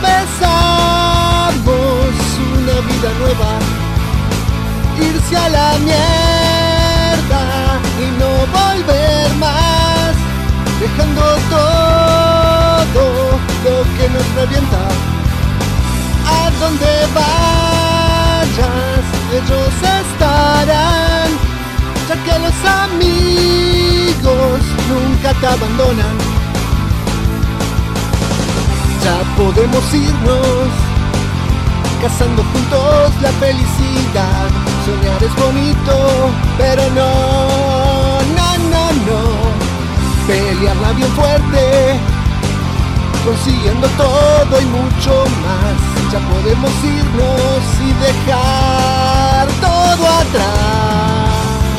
empezamos una vida nueva, irse a la mierda y no volver más, dejando todo lo que nos revienta. A donde vayas, ellos estarán, ya que los amigos nunca te abandonan. Ya podemos irnos, cazando juntos la felicidad. Soñar es bonito, pero no. Pelearla bien fuerte, consiguiendo todo y mucho más. Ya podemos irnos y dejar todo atrás.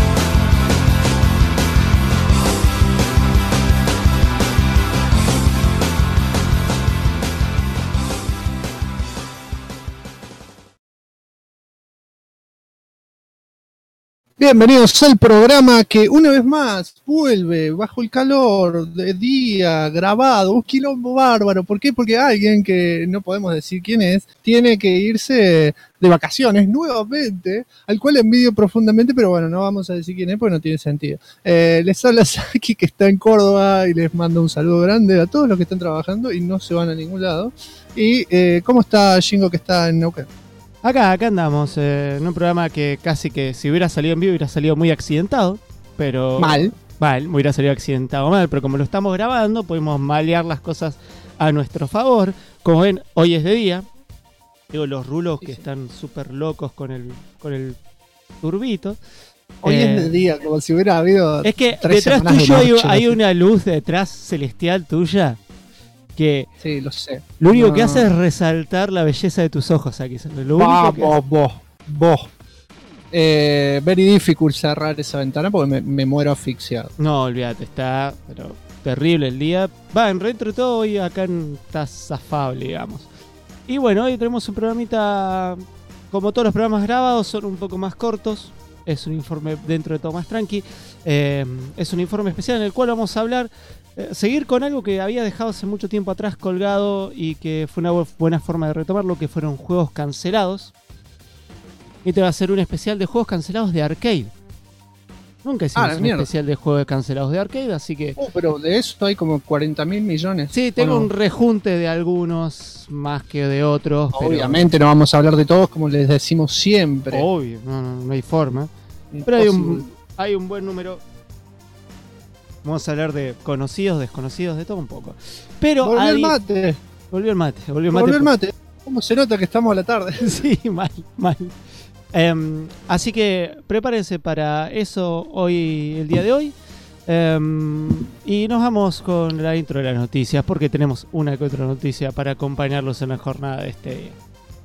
Bienvenidos al programa que una vez más vuelve bajo el calor de día, grabado, un quilombo bárbaro. ¿Por qué? Porque alguien que no podemos decir quién es, tiene que irse de vacaciones nuevamente, al cual envidio profundamente, pero bueno, no vamos a decir quién es porque no tiene sentido. Les habla Saki, que está en Córdoba, y les mando un saludo grande a todos los que están trabajando y no se van a ningún lado. Y ¿cómo está Shingo, que está en Neuquén? Acá andamos, en un programa que casi que si hubiera salido en vivo hubiera salido muy accidentado, pero... Mal, hubiera salido accidentado mal, pero como lo estamos grabando podemos malear las cosas a nuestro favor. Como ven, hoy es de día. Digo, los rulos que están súper locos con el turbito. Hoy es de día, como si hubiera habido... Es que 3 detrás semanas tuyo de noche, hay una luz detrás celestial tuya que... Sí, lo sé. Lo único que hace es resaltar la belleza de tus ojos aquí. Lo único que Vos. Very difficult cerrar esa ventana porque me muero asfixiado. No, olvídate, está pero terrible el día. En retro todo hoy acá está zafable, digamos. Y bueno, hoy tenemos un programita, como todos los programas grabados, son un poco más cortos. Es un informe dentro de todo más tranqui. Es un informe especial en el cual vamos a hablar, seguir con algo que había dejado hace mucho tiempo atrás colgado y que fue una buena forma de retomarlo, que fueron juegos cancelados. Y te va a hacer un especial de juegos cancelados de arcade. Nunca hicimos un especial de juegos cancelados de arcade, así que... pero de eso hay como 40.000 millones. Sí, tengo un rejunte de algunos más que de otros. Obviamente pero... no vamos a hablar de todos como les decimos siempre. Obvio, no hay forma. Pero hay un buen número. Vamos a hablar de conocidos, desconocidos, de todo un poco. Pero Volvió el mate. Volvió el mate. ¿Cómo se nota que estamos a la tarde? Sí, mal. Así que prepárense para eso hoy, el día de hoy. Y nos vamos con la intro de las noticias, porque tenemos una que otra noticia para acompañarlos en la jornada de este día.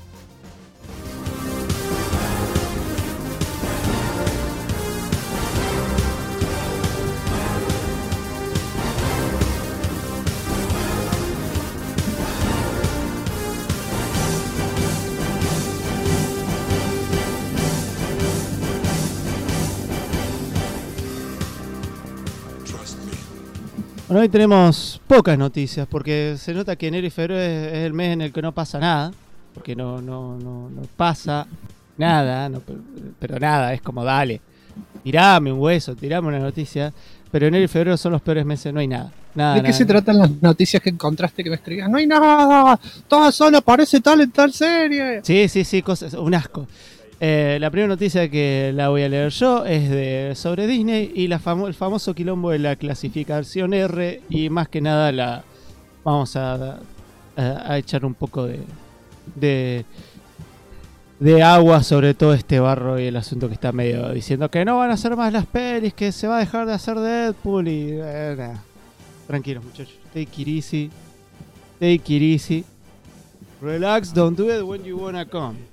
Bueno, hoy tenemos pocas noticias porque se nota que enero y febrero es el mes en el que no pasa nada, porque no pasa nada, pero nada, es como dale, tirame un hueso, tirame una noticia, pero enero y febrero son los peores meses, no hay nada. ¿De qué se tratan las noticias que encontraste que me escribías? No hay nada, todas solo aparece tal en tal serie. Sí, cosas, un asco. La primera noticia que la voy a leer yo es sobre Disney y el famoso quilombo de la clasificación R, y más que nada vamos a echar un poco de agua sobre todo este barro y el asunto que está medio diciendo que no van a hacer más las pelis, que se va a dejar de hacer Deadpool y nada. Tranquilos, muchachos, take it easy, relax, don't do it when you wanna come.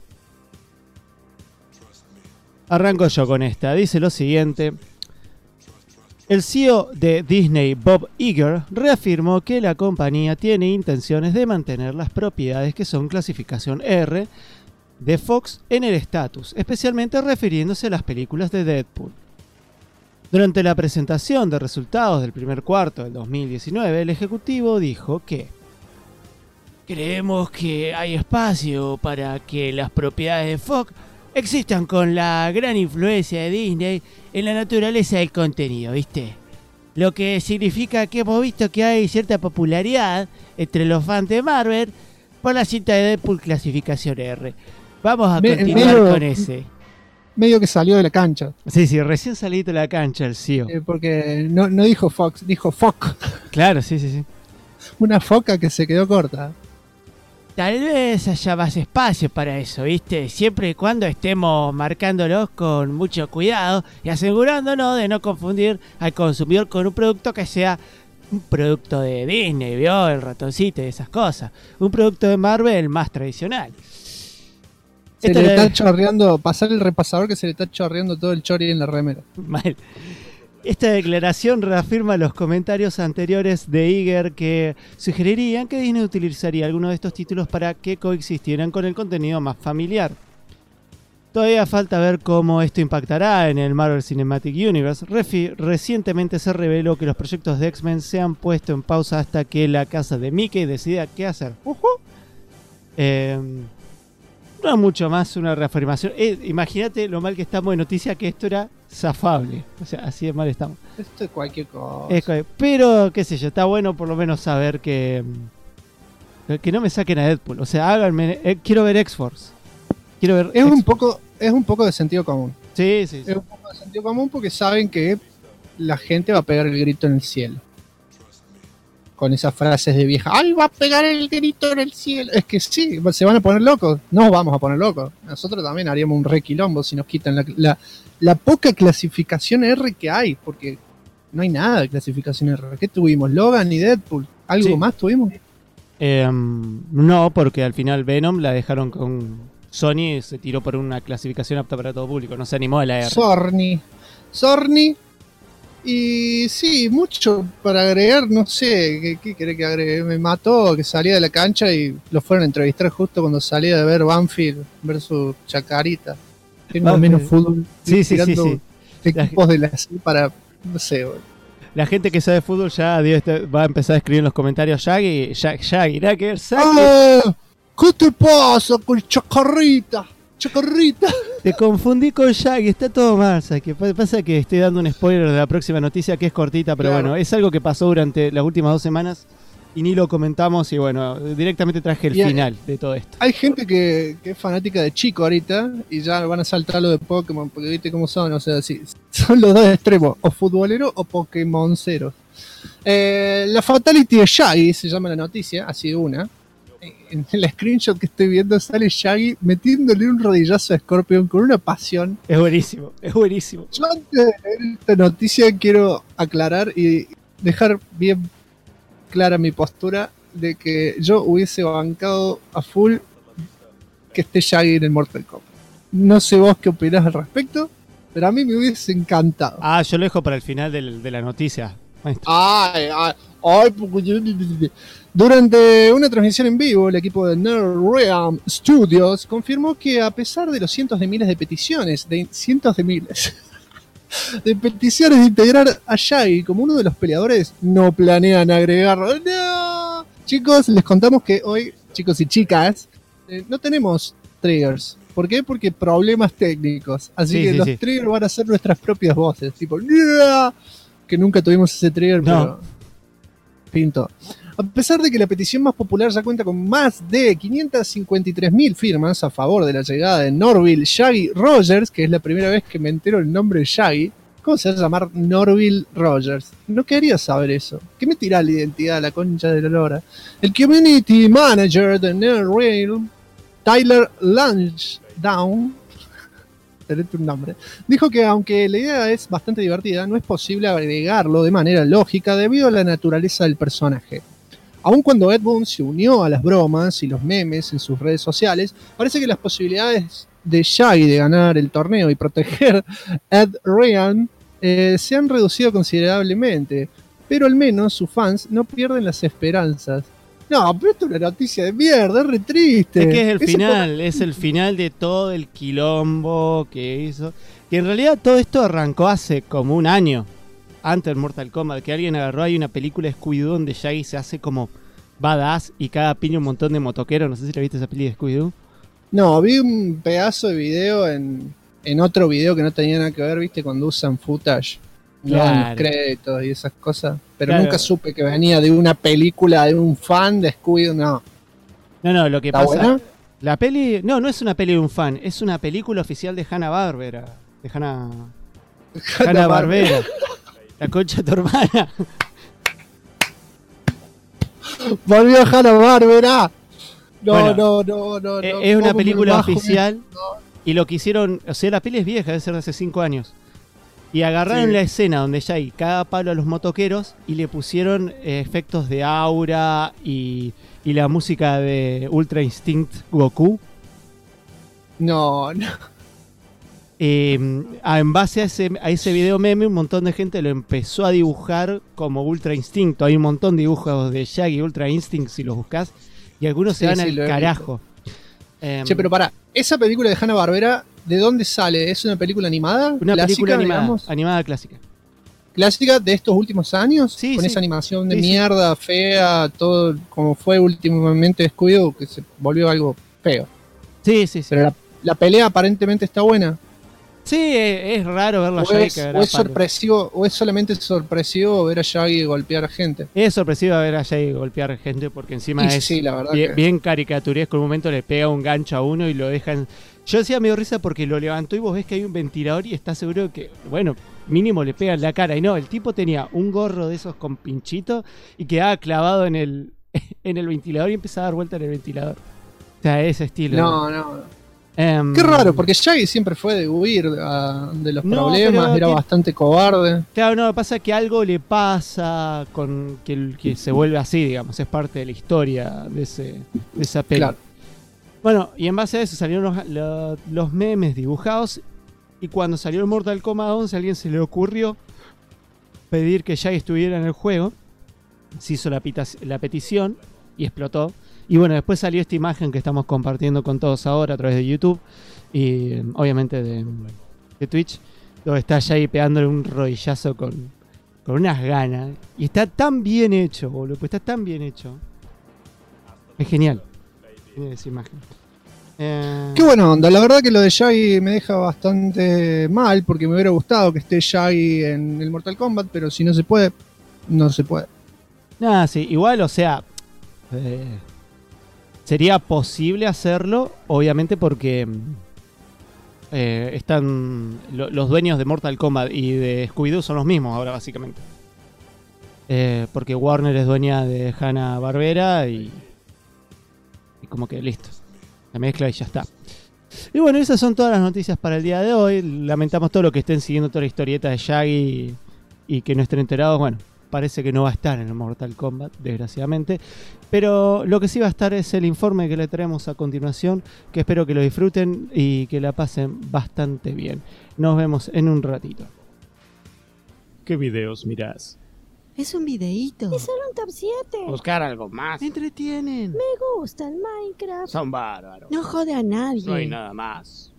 Arranco yo con esta. Dice lo siguiente. El CEO de Disney, Bob Iger, reafirmó que la compañía tiene intenciones de mantener las propiedades que son clasificación R de Fox en el estatus, especialmente refiriéndose a las películas de Deadpool. Durante la presentación de resultados del primer cuarto del 2019, el ejecutivo dijo que creemos que hay espacio para que las propiedades de Fox existan con la gran influencia de Disney en la naturaleza del contenido, ¿viste? Lo que significa que hemos visto que hay cierta popularidad entre los fans de Marvel por la cinta de Deadpool clasificación R. Vamos a continuar con ese. Medio que salió de la cancha. Sí, recién salido de la cancha el CEO. Porque no dijo Fox, dijo Fox. Claro, sí. Una foca que se quedó corta. Tal vez haya más espacio para eso, ¿viste? Siempre y cuando estemos marcándolos con mucho cuidado y asegurándonos de no confundir al consumidor con un producto que sea un producto de Disney, ¿vio? El ratoncito y esas cosas. Un producto de Marvel más tradicional. Se le está chorreando, pasar el repasador que se le está chorreando todo el chori en la remera. Mal. Esta declaración reafirma los comentarios anteriores de Iger que sugerirían que Disney utilizaría alguno de estos títulos para que coexistieran con el contenido más familiar. Todavía falta ver cómo esto impactará en el Marvel Cinematic Universe. Recientemente se reveló que los proyectos de X-Men se han puesto en pausa hasta que la casa de Mickey decida qué hacer. No mucho más una reafirmación. Imagínate lo mal que estamos de noticia, que esto era zafable. O sea, así de mal estamos. Esto es cualquier cosa. Pero, qué sé yo, está bueno por lo menos saber que no me saquen a Deadpool. O sea, háganme. Quiero ver X-Force. Quiero ver. Es un poco de sentido común. Sí. Es un poco de sentido común porque saben que la gente va a pegar el grito en el cielo. Con esas frases de vieja, ¡ay, va a pegar el grito en el cielo! Es que sí, se van a poner locos. Nos vamos a poner locos. Nosotros también haríamos un requilombo si nos quitan la poca clasificación R que hay, porque no hay nada de clasificación R. ¿Qué tuvimos? ¿Logan y Deadpool? ¿Algo más tuvimos? No, porque al final Venom la dejaron con Sony y se tiró por una clasificación apta para todo público. No se animó a la R. Sorny. Y sí, mucho para agregar, no sé, ¿qué querés que agregue? Me mató que salía de la cancha y lo fueron a entrevistar justo cuando salía de ver Banfield versus Chacarita. Tengo menos fútbol. Sí. Equipos de la para, no sé. La gente que sabe fútbol ya va a empezar a escribir en los comentarios Shaggy, nada que ver, ¿qué te pasa con Chacarrita? Te confundí con Shaggy, está todo mal. ¿Sabes qué pasa? Que estoy dando un spoiler de la próxima noticia que es cortita, pero claro. Bueno, es algo que pasó durante las últimas 2 semanas y ni lo comentamos y bueno, directamente traje el final de todo esto. Hay gente que es fanática de Chico ahorita y ya van a saltar lo de Pokémon, porque viste cómo son, o sea, sí, son los dos extremos, o futbolero o Pokémoncero. La Fatality de Shaggy se llama la noticia, ha sido una. En el screenshot que estoy viendo sale Shaggy metiéndole un rodillazo a Scorpion con una pasión. Es buenísimo. Yo antes de leer esta noticia quiero aclarar y dejar bien clara mi postura de que yo hubiese bancado a full que esté Shaggy en el Mortal Kombat. No sé vos qué opinás al respecto, pero a mí me hubiese encantado. Yo lo dejo para el final de la noticia. Durante una transmisión en vivo, el equipo de NetherRealm Studios confirmó que a pesar de los cientos de miles de peticiones, de peticiones de integrar a Shaggy como uno de los peleadores, no planean agregarlo. ¡No! Chicos, les contamos que hoy, chicos y chicas, no tenemos triggers. ¿Por qué? Porque problemas técnicos. Así que los triggers van a ser nuestras propias voces. Tipo, ¡no! Que nunca tuvimos ese trigger, pero pinto. A pesar de que la petición más popular ya cuenta con más de 553.000 firmas a favor de la llegada de Norville Shaggy Rogers, que es la primera vez que me entero el nombre de Shaggy. ¿Cómo se va a llamar Norville Rogers? No quería saber eso. ¿Qué me tira la identidad a la concha de la lora? El community manager de NetherRealm, Tyler Lansdowne, un nombre, dijo que aunque la idea es bastante divertida, no es posible agregarlo de manera lógica debido a la naturaleza del personaje. Aun cuando Ed Boon se unió a las bromas y los memes en sus redes sociales, parece que las posibilidades de Shaggy de ganar el torneo y proteger Ed Ryan se han reducido considerablemente, pero al menos sus fans no pierden las esperanzas. No, pero esto es una noticia de mierda, es re triste. Es que es el final de todo el quilombo que hizo. Que en realidad todo esto arrancó hace como un año, antes del Mortal Kombat, que alguien agarró ahí una película de Scooby-Doo donde Shaggy se hace como badass y cada piña un montón de motoqueros. No sé si la viste esa peli de Scooby-Doo. No, vi un pedazo de video en otro video que no tenía nada que ver, ¿viste? Cuando usan footage, Claro. los créditos y esas cosas. Pero Claro. nunca supe que venía de una película de un fan de Scooby-Doo, no. No, lo que ¿Está pasa... buena? La peli... No es una peli de un fan. Es una película oficial de Hanna-Barbera. De Hanna-Barbera. La concha de tu hermana. Volvió Hanna-Barbera. Bueno, No. Es una ¿Cómo me película bajo? oficial. Y lo que hicieron... O sea, la peli es vieja, debe ser de hace 5 años. Y agarraron Sí. la escena donde Shaggy caga a palo a los motoqueros y le pusieron efectos de aura y la música de Ultra Instinct Goku. No. En base a ese video meme, un montón de gente lo empezó a dibujar como Ultra Instinct. Hay un montón de dibujos de Shaggy Ultra Instinct si los buscas. Y algunos se Sí, van sí, al lo he carajo. Che, pero pará, esa película de Hanna-Barbera, ¿de dónde sale? ¿Es una película animada? Una ¿Clásica, película animada, digamos? animada clásica. ¿Clásica de estos últimos años? Sí, Con sí. esa animación de Sí, sí. mierda, fea, todo como fue últimamente Scooby-Doo, que se volvió algo feo. Sí. Pero la pelea aparentemente está buena. Sí, es raro verlo a O Shaggy es, cagar o a es palo. sorpresivo, o es solamente sorpresivo ver a Shaggy golpear a gente. Es sorpresivo ver a Shaggy golpear gente porque encima Y es sí, la verdad bien, que- bien caricaturesco. En un momento le pega un gancho a uno y lo dejan. Yo decía medio risa porque lo levantó y vos ves que hay un ventilador y estás seguro que, bueno, mínimo le pega en la cara. Y no, el tipo tenía un gorro de esos con pinchito y quedaba clavado en el ventilador y empezaba a dar vuelta en el ventilador. O sea, ese estilo. No. Em, Qué raro, porque Shaggy siempre fue de huir de los No, problemas, pero era tiene- bastante cobarde. Claro, no, pasa que algo le pasa con que se vuelve así, digamos. Es parte de la historia de esa peli. Claro. Bueno, y en base a eso salieron los memes dibujados. Y cuando salió el Mortal Kombat 11, a alguien se le ocurrió pedir que Shaggy estuviera en el juego. Se hizo la petición y explotó. Y bueno, después salió esta imagen que estamos compartiendo con todos ahora a través de YouTube. Y obviamente de Twitch. Donde está Shaggy pegándole un rodillazo con unas ganas. Y está tan bien hecho, boludo. Pues está tan bien hecho. Es genial. Esa imagen. Qué buena onda, la verdad que lo de Shaggy me deja bastante mal porque me hubiera gustado que esté Shaggy en el Mortal Kombat, pero si no se puede, no se puede. Nada, sí, igual, o sea, sería posible hacerlo, obviamente porque están los dueños de Mortal Kombat y de Scooby-Doo son los mismos ahora, básicamente. Porque Warner es dueña de Hanna-Barbera y como que listo. La mezcla y ya está. Y bueno, esas son todas las noticias para el día de hoy. Lamentamos todo lo que estén siguiendo toda la historieta de Shaggy y que no estén enterados. Bueno, parece que no va a estar en el Mortal Kombat, desgraciadamente. Pero lo que sí va a estar es el informe que le traemos a continuación, que espero que lo disfruten y que la pasen bastante bien. Nos vemos en un ratito. ¿Qué videos mirás? Es un videíto. Es solo un top 7. Buscar algo más. Entretienen. Me gusta el Minecraft. Son bárbaros. No jode a nadie. No hay nada más.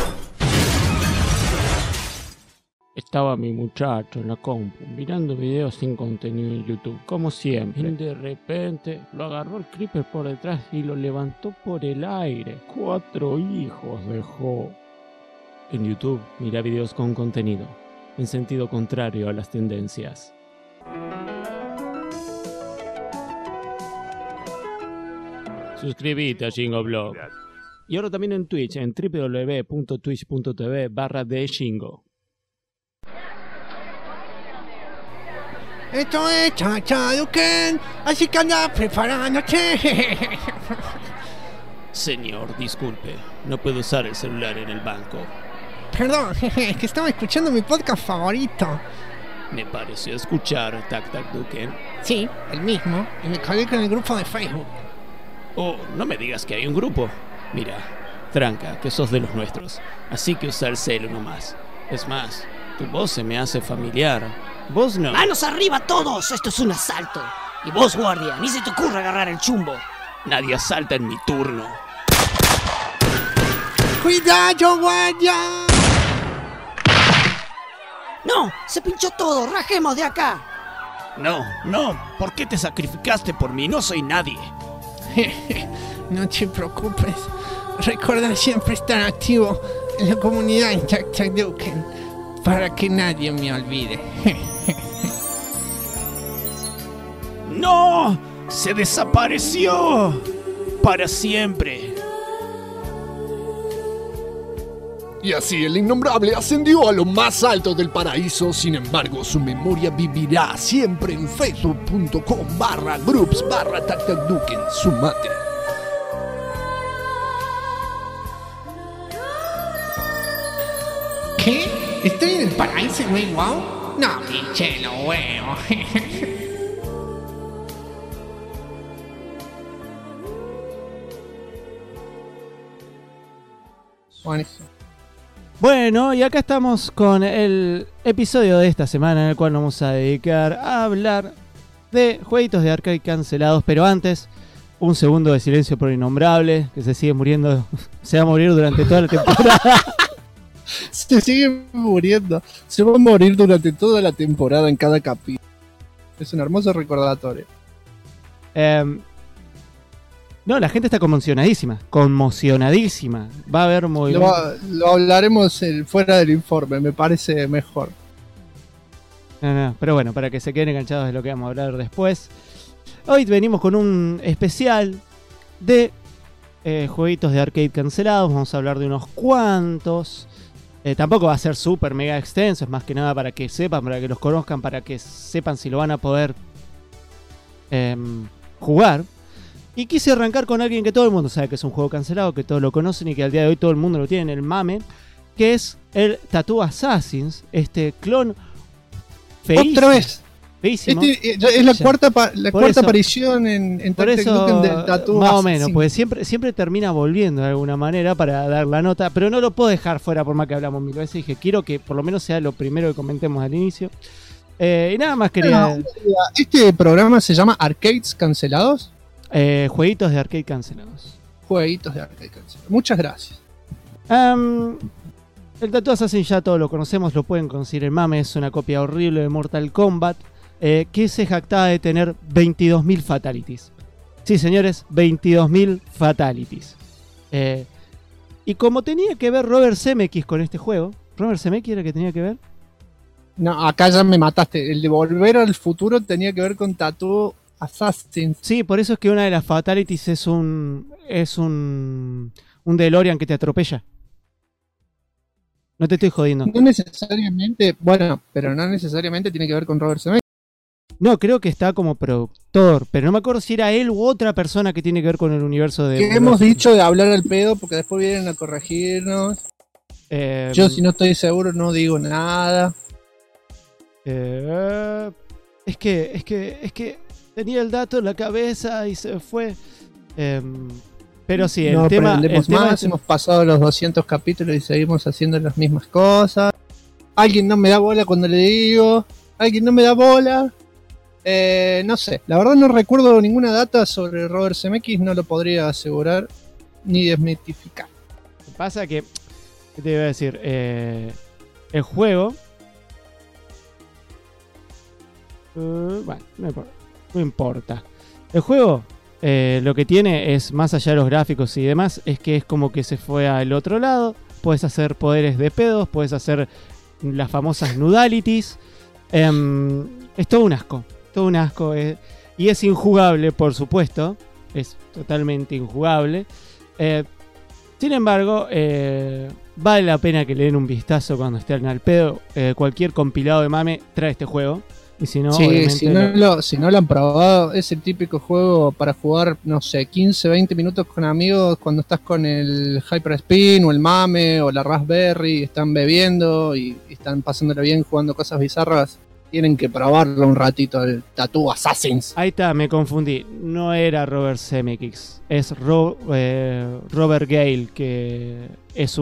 Estaba mi muchacho en la compu mirando videos sin contenido en YouTube, como siempre. Y de repente lo agarró el creeper por detrás y lo levantó por el aire. 4 hijos dejó. En YouTube, mira videos con contenido, en sentido contrario a las tendencias. Suscríbete a Shingoblog. Y ahora también en Twitch, en www.twitch.tv/theshingo. Esto es Chachaduken, así que anda preparándote. Señor, disculpe, no puedo usar el celular en el banco. Perdón, es que estaba escuchando mi podcast favorito. Me pareció escuchar Tac Tac Duken. Sí, el mismo, y me colgué con el grupo de Facebook. Oh, no me digas que hay un grupo. Mira, tranca, que sos de los nuestros. Así que usa el celu nomás. Es más, tu voz se me hace familiar. Vos no. ¡Manos arriba todos! Esto es un asalto. Y vos, guardia, ni se te ocurra agarrar el chumbo. Nadie asalta en mi turno. ¡Cuidado, guardia! ¡No! ¡Se pinchó todo! ¡Rajemos de acá! No, ¿por qué te sacrificaste por mí? No soy nadie. No te preocupes. Recuerda siempre estar activo en la comunidad en Taktaduken para que nadie me olvide. ¡No! ¡Se desapareció! ¡Para siempre! Y así el innombrable ascendió a lo más alto del paraíso. Sin embargo, su memoria vivirá siempre en facebook.com/groups/Taktaduken. Sumate. ¿Qué? ¿Estoy en el paraíso, güey? ¿Wow? No, pinche lo huevo. Buenísimo. Bueno, y acá estamos con el episodio de esta semana en el cual nos vamos a dedicar a hablar de jueguitos de arcade cancelados, pero antes, un segundo de silencio por Innombrable, que se sigue muriendo, se va a morir durante toda la temporada. Se sigue muriendo. Se va a morir durante toda la temporada en cada capítulo. Es un hermoso recordatorio. No, la gente está conmocionadísima. Va a haber movimiento. Lo hablaremos fuera del informe, me parece mejor. No, pero bueno, para que se queden enganchados de lo que vamos a hablar después. Hoy venimos con un especial de jueguitos de arcade cancelados. Vamos a hablar de unos cuantos. Tampoco va a ser súper mega extenso, es más que nada para que sepan, para que los conozcan, para que sepan si lo van a poder jugar. Y quise arrancar con alguien que todo el mundo sabe que es un juego cancelado, que todos lo conocen y que al día de hoy todo el mundo lo tiene en el mame, que es el Tattoo Assassins, este clon feísimo. ¡Otra vez! Feísimo. Es la cuarta eso, aparición en por eso, del Tattoo más o Assassin. menos, pues siempre termina volviendo de alguna manera para dar la nota, pero no lo puedo dejar fuera por más que hablamos mil veces. Dije, quiero que por lo menos sea lo primero que comentemos al inicio. Y nada más quería... Este programa se llama Arcades Cancelados. Jueguitos de arcade cancelados. Jueguitos de arcade cancelados. Muchas gracias. El Tattoo Assassin ya todos lo conocemos, lo pueden conseguir en mame. Es una copia horrible de Mortal Kombat, que se jactaba de tener 22.000 fatalities. Sí, señores, 22.000 fatalities. Y como tenía que ver Robert Zemeckis con este juego, ¿Robert Zemeckis era el que tenía que ver? No, acá ya me mataste. El de Volver al Futuro tenía que ver con Tattoo Assassins. Sí, por eso es que una de las fatalities es un DeLorean que te atropella. No te estoy jodiendo. No necesariamente, bueno, pero no necesariamente tiene que ver con Robert Zemeckis. No, creo que está como productor, pero no me acuerdo si era él u otra persona que tiene que ver con el universo de... ¿Qué hemos dicho de hablar al pedo? Porque después vienen a corregirnos. Yo, si no estoy seguro, no digo nada. Es que tenía el dato en la cabeza y se fue. Pero sí, No el tema aprendemos más, hemos pasado los 200 capítulos y seguimos haciendo las mismas cosas. Alguien no me da bola cuando le digo. Alguien no me da bola. No sé, la verdad no recuerdo ninguna data sobre Robert Zemeckis, no lo podría asegurar ni desmitificar. Pasa que, ¿qué te iba a decir? El juego... bueno, no importa. El juego lo que tiene es, más allá de los gráficos y demás, es que es como que se fue al otro lado. Puedes hacer poderes de pedos, puedes hacer las famosas nudalities. Es todo un asco. Y es injugable, por supuesto. Es totalmente injugable. Sin embargo, vale la pena que le den un vistazo cuando estén al pedo. Cualquier compilado de mame trae este juego. Y si no, sí, si no lo han probado, es el típico juego para jugar, no sé, 15, 20 minutos con amigos cuando estás con el Hyper Spin o el Mame o la Raspberry, están bebiendo y están pasándolo bien jugando cosas bizarras. Tienen que probarlo un ratito, el Tattoo Assassins. Ahí está, me confundí. No era Robert Zemeckis, es Robert Gale, que es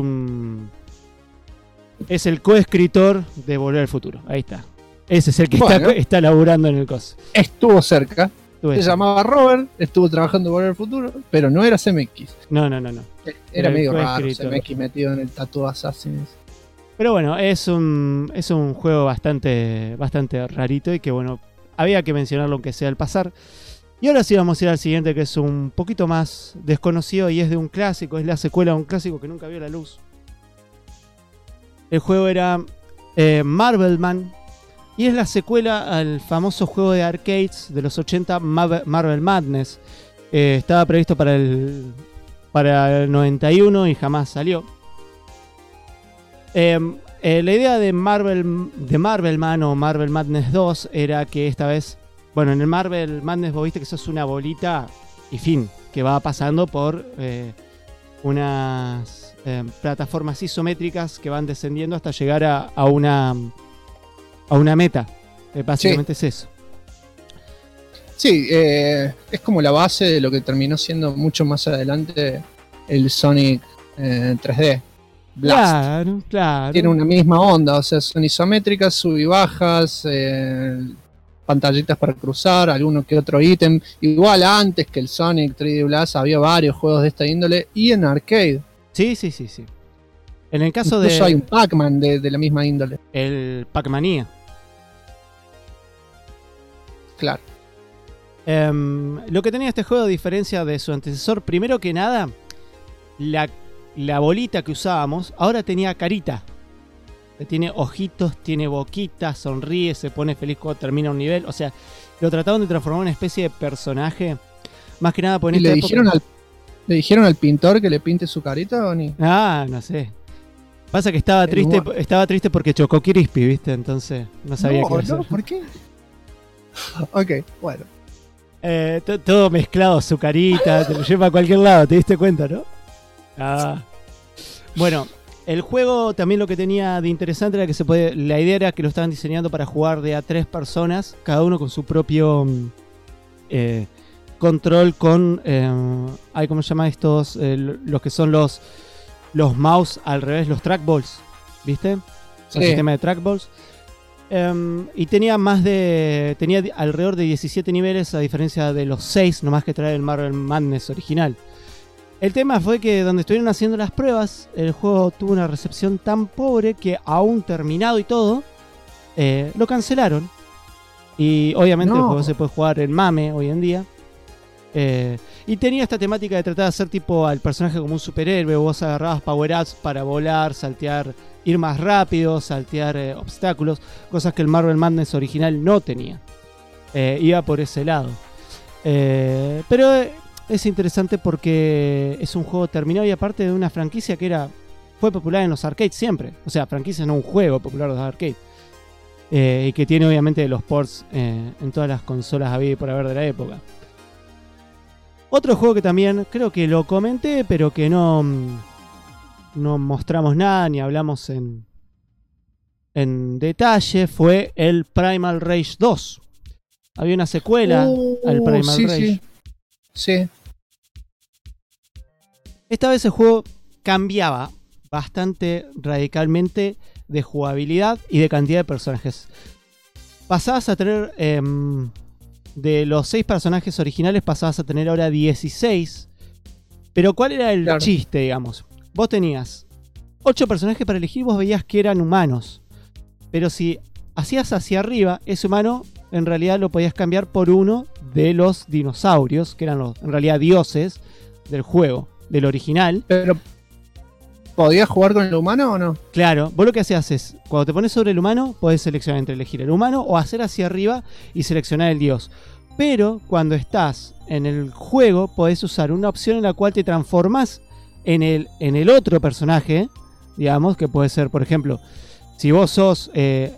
el coescritor de Volver al Futuro. Ahí está. Ese es el que está laburando en el coso. Estuvo cerca. Se llamaba Robert, estuvo trabajando en Volver al Futuro, pero no era Zemeckis. No. Era medio raro Zemeckis metido en el Tattoo Assassins. Pero bueno, es un juego bastante rarito y que bueno, había que mencionarlo aunque sea al pasar. Y ahora sí vamos a ir al siguiente, que es un poquito más desconocido y es de un clásico, es la secuela de un clásico que nunca vio la luz. El juego era Marvelman y es la secuela al famoso juego de arcades de los 80, Marvel Madness. Estaba previsto para el 91 y jamás salió. La idea de Marvelman o Marvel Madness 2 era que esta vez, bueno, en el Marvel Madness vos viste que sos una bolita y fin, que va pasando por unas plataformas isométricas que van descendiendo hasta llegar a una meta. Básicamente es eso. Sí, es como la base de lo que terminó siendo mucho más adelante el Sonic 3D. Blast. Claro. Tiene una misma onda, o sea, son isométricas, sub y bajas, pantallitas para cruzar, alguno que otro ítem. Igual antes que el Sonic 3D Blast había varios juegos de esta índole y en arcade. Sí. En el caso incluso hay un Pac-Man de la misma índole. El Pac-Manía. Claro. Lo que tenía este juego, a diferencia de su antecesor, primero que nada, la bolita que usábamos ahora tenía carita. Tiene ojitos, tiene boquita, sonríe, se pone feliz cuando termina un nivel. O sea, lo trataron de transformar en una especie de personaje. Más que nada por ¿Y le dijeron al pintor que le pinte su carita o ni? No sé. Pasa que estaba triste porque chocó Crispy, ¿viste? Entonces no sabía qué hacer. ¿Por qué? Ok, bueno. Todo mezclado, su carita, te lo lleva a cualquier lado, ¿te diste cuenta, no? Bueno, el juego también lo que tenía de interesante era que la idea era que lo estaban diseñando para jugar de a 3 personas, cada uno con su propio control con ¿cómo se llama estos? Los que son los mouse al revés, los trackballs, ¿viste? Sí. El sistema de trackballs. Y tenía alrededor de 17 niveles, a diferencia de los 6 nomás que trae el Marvel Madness original. El tema fue que donde estuvieron haciendo las pruebas, el juego tuvo una recepción tan pobre que aún terminado y todo, lo cancelaron. Y obviamente el juego se puede jugar en MAME hoy en día. Y tenía esta temática de tratar de hacer tipo al personaje como un superhéroe. Vos agarrabas power-ups para volar, saltear, ir más rápido, saltear obstáculos, cosas que el Marvel Madness original no tenía. Iba por ese lado. Pero es interesante porque es un juego terminado y aparte de una franquicia que fue popular en los arcades siempre. O sea, franquicia no un juego popular de los arcades. Y que tiene obviamente los ports en todas las consolas habidas y por haber de la época. Otro juego que también creo que lo comenté, pero que no mostramos nada ni hablamos en detalle, fue el Primal Rage 2. Había una secuela al Primal Rage. Sí. Esta vez el juego cambiaba bastante radicalmente de jugabilidad y de cantidad de personajes. Pasabas a tener, de los 6 personajes originales, pasabas a tener ahora 16. Pero ¿cuál era el chiste, digamos? Vos tenías 8 personajes para elegir, vos veías que eran humanos. Pero si hacías hacia arriba, ese humano en realidad lo podías cambiar por uno de los dinosaurios, que eran en realidad dioses del juego, del original. Pero ¿podías jugar con el humano o no? Claro, vos lo que hacías es, cuando te pones sobre el humano, podés seleccionar entre elegir el humano o hacer hacia arriba y seleccionar el dios. Pero cuando estás en el juego, podés usar una opción en la cual te transformás en el otro personaje, digamos, que puede ser, por ejemplo, si vos sos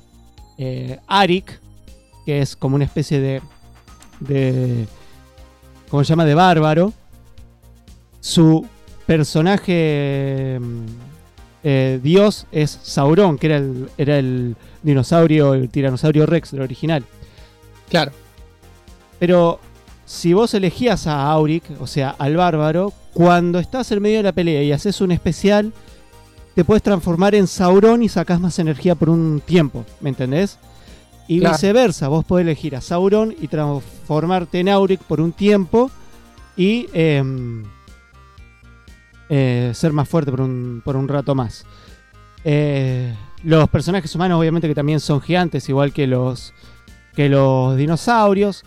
Arik, que es como una especie de ¿cómo se llama? De bárbaro. Su personaje dios es Sauron, que era el dinosaurio, el tiranosaurio Rex del original. Claro. Pero si vos elegías a Auric, o sea, al bárbaro, cuando estás en medio de la pelea y haces un especial, te puedes transformar en Sauron y sacás más energía por un tiempo, ¿me entendés? Y viceversa, vos podés elegir a Sauron y transformarte en Auric por un tiempo y ser más fuerte por un rato más. Los personajes humanos obviamente que también son gigantes, igual que los que los dinosaurios.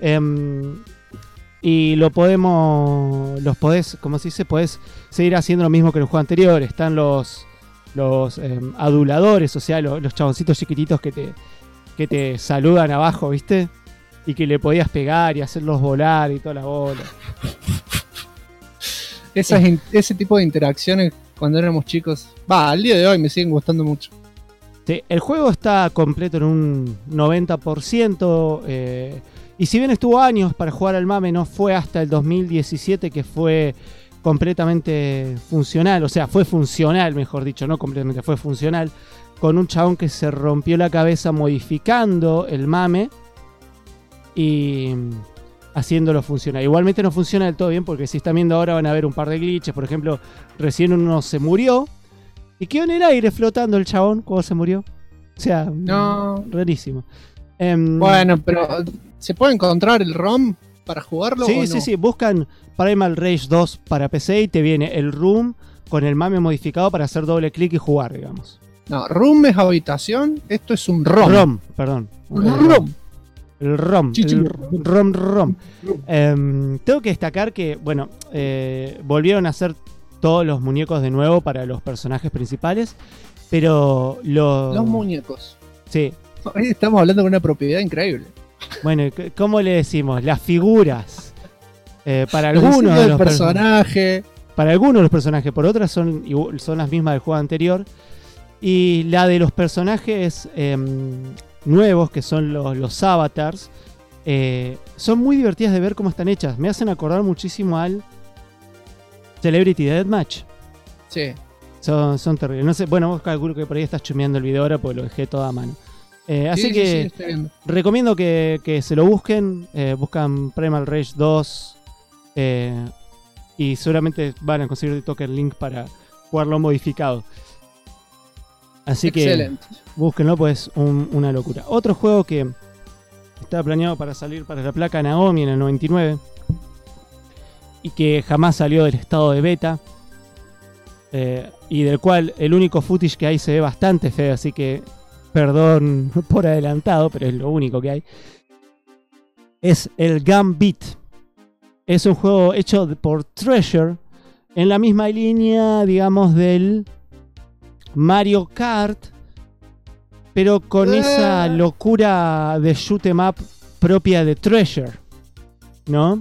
Y los podés, como se dice, podés seguir haciendo lo mismo que en el juego anterior. Están los aduladores, o sea, los chaboncitos chiquititos que te saludan abajo, ¿viste? Y que le podías pegar y hacerlos volar y toda la bola. Ese tipo de interacciones cuando éramos chicos, al día de hoy me siguen gustando mucho. Sí, el juego está completo en un 90%. Y si bien estuvo años para jugar al mame, no fue hasta el 2017 que fue completamente funcional. O sea, fue funcional, mejor dicho, no completamente, fue funcional. Con un chabón que se rompió la cabeza modificando el mame y haciéndolo funcionar. Igualmente no funciona del todo bien, porque si están viendo ahora van a ver un par de glitches. Por ejemplo, recién uno se murió y quedó en el aire flotando el chabón cuando se murió. O sea, no. Rarísimo. Bueno, pero ¿se puede encontrar el ROM para jugarlo? Sí, o no? sí. Buscan Primal Rage 2 para PC y te viene el room con el mame modificado para hacer doble clic y jugar, digamos. No, room es habitación, esto es un ROM. ROM, perdón. ROM. El ROM. Chichi. El ROM. Tengo que destacar que, bueno, volvieron a hacer todos los muñecos de nuevo para los personajes principales, pero Los muñecos. Sí. Hoy estamos hablando de una propiedad increíble. Bueno, ¿cómo le decimos? Las figuras. Para Los algunos diseños de del los personaje. Para algunos de los personajes, por otras son las mismas del juego anterior. Y la de los personajes nuevos, que son los avatars, son muy divertidas de ver cómo están hechas. Me hacen acordar muchísimo al Celebrity Deathmatch. Sí. Son terribles. No sé, bueno, vos calculo que por ahí estás chumeando el video ahora porque lo dejé todo a mano. Así que estoy viendo. recomiendo que se lo busquen. Buscan Primal Rage 2 y seguramente van a conseguir el link para jugarlo modificado. Así Excelente. que búsquenlo, pues una locura. Otro juego que estaba planeado para salir para la placa Naomi en el 99 y que jamás salió del estado de beta, y del cual el único footage que hay se ve bastante feo, así que perdón por adelantado, pero es lo único que hay. Es el Gambit. Es un juego hecho por Treasure en la misma línea, digamos, del Mario Kart, pero con esa locura de shoot 'em up propia de Treasure, ¿no?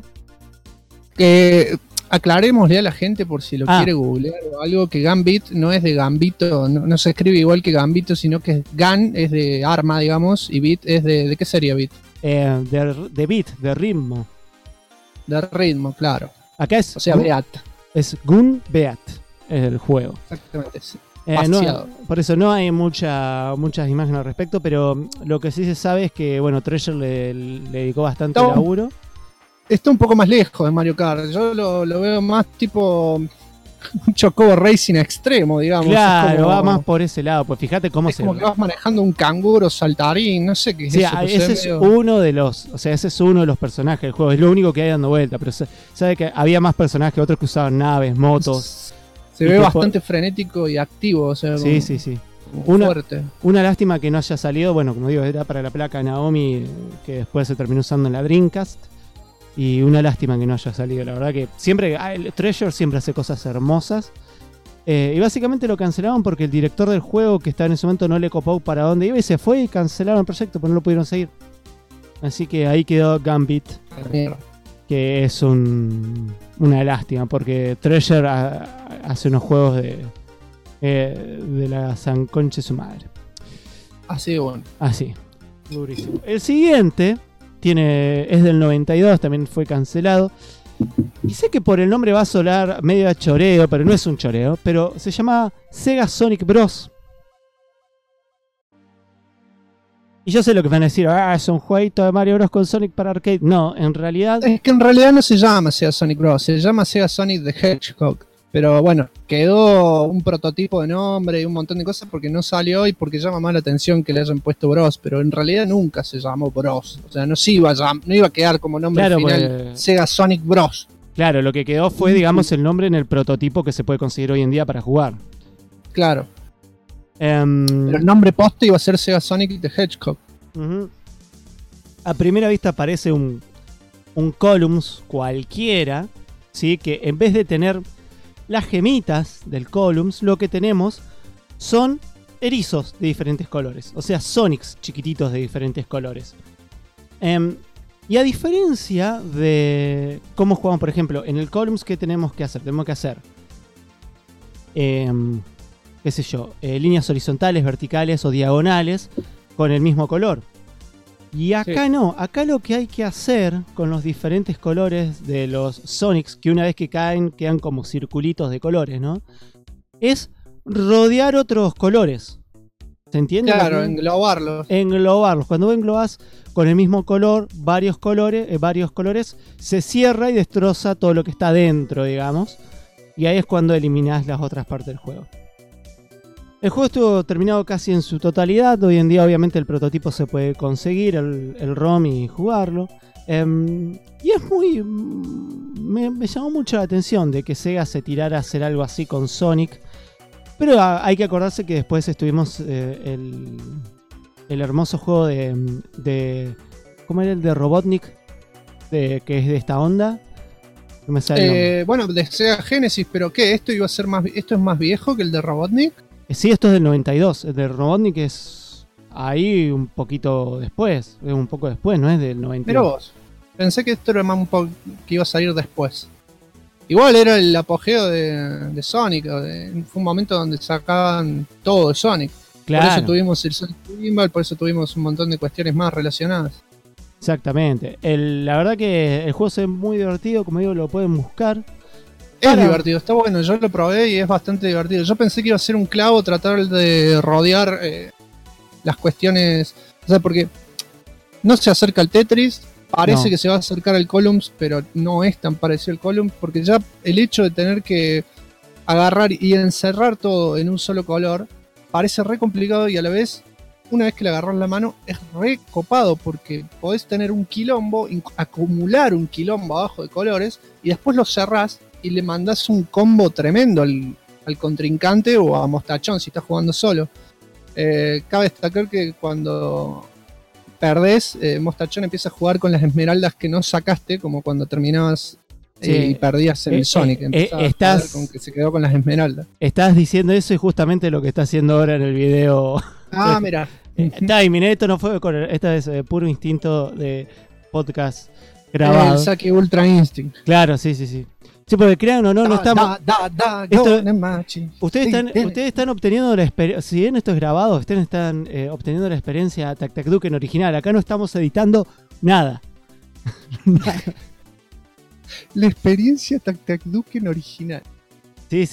Aclarémosle a la gente por si lo quiere googlear o algo, que Gambit no es de Gambito, no se escribe igual que Gambito, sino que Gun es de arma, digamos, y Bit es ¿de qué sería Bit? De beat, de ritmo. De ritmo, claro. Acá es, o sea, Beat. Es Gun Beat, es el juego. Exactamente, sí. Por eso no hay muchas imágenes al respecto, pero lo que sí se sabe es que, bueno, Treasure le dedicó bastante laburo. Está un poco más lejos de Mario Kart. Yo lo veo más tipo un Chocobo Racing extremo, digamos. Claro, como, va más por ese lado. Pues fíjate cómo es como que vas manejando un canguro saltarín, no sé qué es eso. Ese es uno de los, ese es uno de los personajes del juego. Es lo único que hay dando vuelta. Pero sabe que había más personajes, otros que usaban naves, motos. Se ve bastante frenético y activo, o sea, sí. Fuerte. Una lástima que no haya salido. Bueno, como digo, era para la placa Naomi, que después se terminó usando en la Dreamcast. Y una lástima que no haya salido. La verdad que siempre el Treasure siempre hace cosas hermosas. Y básicamente lo cancelaron porque el director del juego, que estaba en ese momento, no le copó para dónde iba y se fue y cancelaron el proyecto, porque no lo pudieron seguir. Así que ahí quedó Gambit, que es una lástima, porque Treasure hace unos juegos de la sanconche su madre. Así, bueno. Así, durísimo. El siguiente es del 92, también fue cancelado. Y sé que por el nombre va a sonar medio a choreo, pero no es un choreo. Pero se llama Sega Sonic Bros. Y yo sé lo que van a decir, es un jueguito de Mario Bros con Sonic para arcade. No, en realidad... Es que en realidad no se llama Sega Sonic Bros, se llama Sega Sonic the Hedgehog. Pero bueno, quedó un prototipo de nombre y un montón de cosas porque no salió y porque llama más la atención que le hayan puesto Bros. Pero en realidad nunca se llamó Bros. O sea, no iba a quedar como nombre final Sega Sonic Bros. Claro, lo que quedó fue, digamos, el nombre en el prototipo que se puede conseguir hoy en día para jugar. Claro. Pero el nombre poste iba a ser Sega Sonic the Hedgehog. a primera vista parece un Columns cualquiera, ¿sí? Que en vez de tener las gemitas del Columns, lo que tenemos son erizos de diferentes colores. O sea, Sonics chiquititos de diferentes colores. Y a diferencia de cómo jugamos, por ejemplo, en el Columns, ¿qué tenemos que hacer? Tenemos que hacer, qué sé yo, líneas horizontales, verticales o diagonales con el mismo color. Y acá no, acá lo que hay que hacer con los diferentes colores de los Sonics, que una vez que caen quedan como circulitos de colores, ¿no? Es rodear otros colores. ¿Se entiende? Claro, englobarlos. Englobarlos. Cuando vos englobás con el mismo color, varios colores, se cierra y destroza todo lo que está dentro, digamos. Y ahí es cuando eliminás las otras partes del juego. El juego estuvo terminado casi en su totalidad. Hoy en día obviamente el prototipo se puede conseguir, el ROM, y jugarlo. Y es muy... Me llamó mucho la atención de que Sega se tirara a hacer algo así con Sonic. Pero hay que acordarse que después estuvimos el hermoso juego de ¿cómo era el de Robotnik? Que es de esta onda. No me sale el nombre. Bueno, de Sega Genesis, pero ¿qué? ¿Esto iba a ser más? ¿Esto es más viejo que el de Robotnik? Sí, esto es del 92. El de Robotnik es ahí un poquito después. Es un poco después, ¿no? Es del 92. Pero vos, pensé que esto era más un poco que iba a salir después. Igual era el apogeo de Sonic. Fue un momento donde sacaban todo de Sonic. Claro. Por eso tuvimos el Sonic Pinball, por eso tuvimos un montón de cuestiones más relacionadas. Exactamente. La verdad que el juego es muy divertido, como digo, lo pueden buscar. Es divertido, está bueno, yo lo probé y es bastante divertido. Yo pensé que iba a ser un clavo tratar de rodear las cuestiones, o sea, porque no se acerca al Tetris, parece que se va a acercar al Columns, pero no es tan parecido al Columns, porque ya el hecho de tener que agarrar y encerrar todo en un solo color parece re complicado, y a la vez, una vez que le agarras la mano, es re copado, porque podés tener un quilombo, acumular un quilombo abajo de colores, y después lo cerrás y le mandás un combo tremendo al contrincante o a Mostachón si estás jugando solo. Cabe destacar que cuando perdés, Mostachón empieza a jugar con las esmeraldas que no sacaste, como cuando terminabas y perdías en el Sonic. Empezaba a jugar con que se quedó con las esmeraldas. Estás diciendo eso y justamente lo que está haciendo ahora en el video. Ah, mira. Timing, esto no fue esta es puro instinto de podcast grabado. El saque Ultra Instinct. Claro, sí. Sí, porque crean o no, no estamos. Ustedes están obteniendo la experiencia. Si bien esto es grabado, ustedes están obteniendo la experiencia Tac Tac Duken original. Acá no estamos editando nada. La experiencia Tac Tac Duken original. Sí.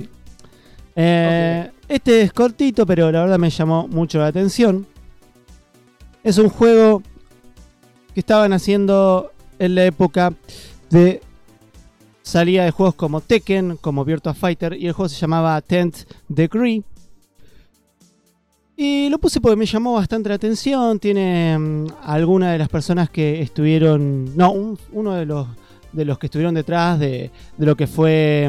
Este es cortito, pero la verdad me llamó mucho la atención. Es un juego que estaban haciendo en la época de salida de juegos como Tekken, como Virtua Fighter, y el juego se llamaba 10th Degree. Y lo puse porque me llamó bastante la atención. Tiene algunas de las personas que estuvieron... No, uno de los que estuvieron detrás de lo que fue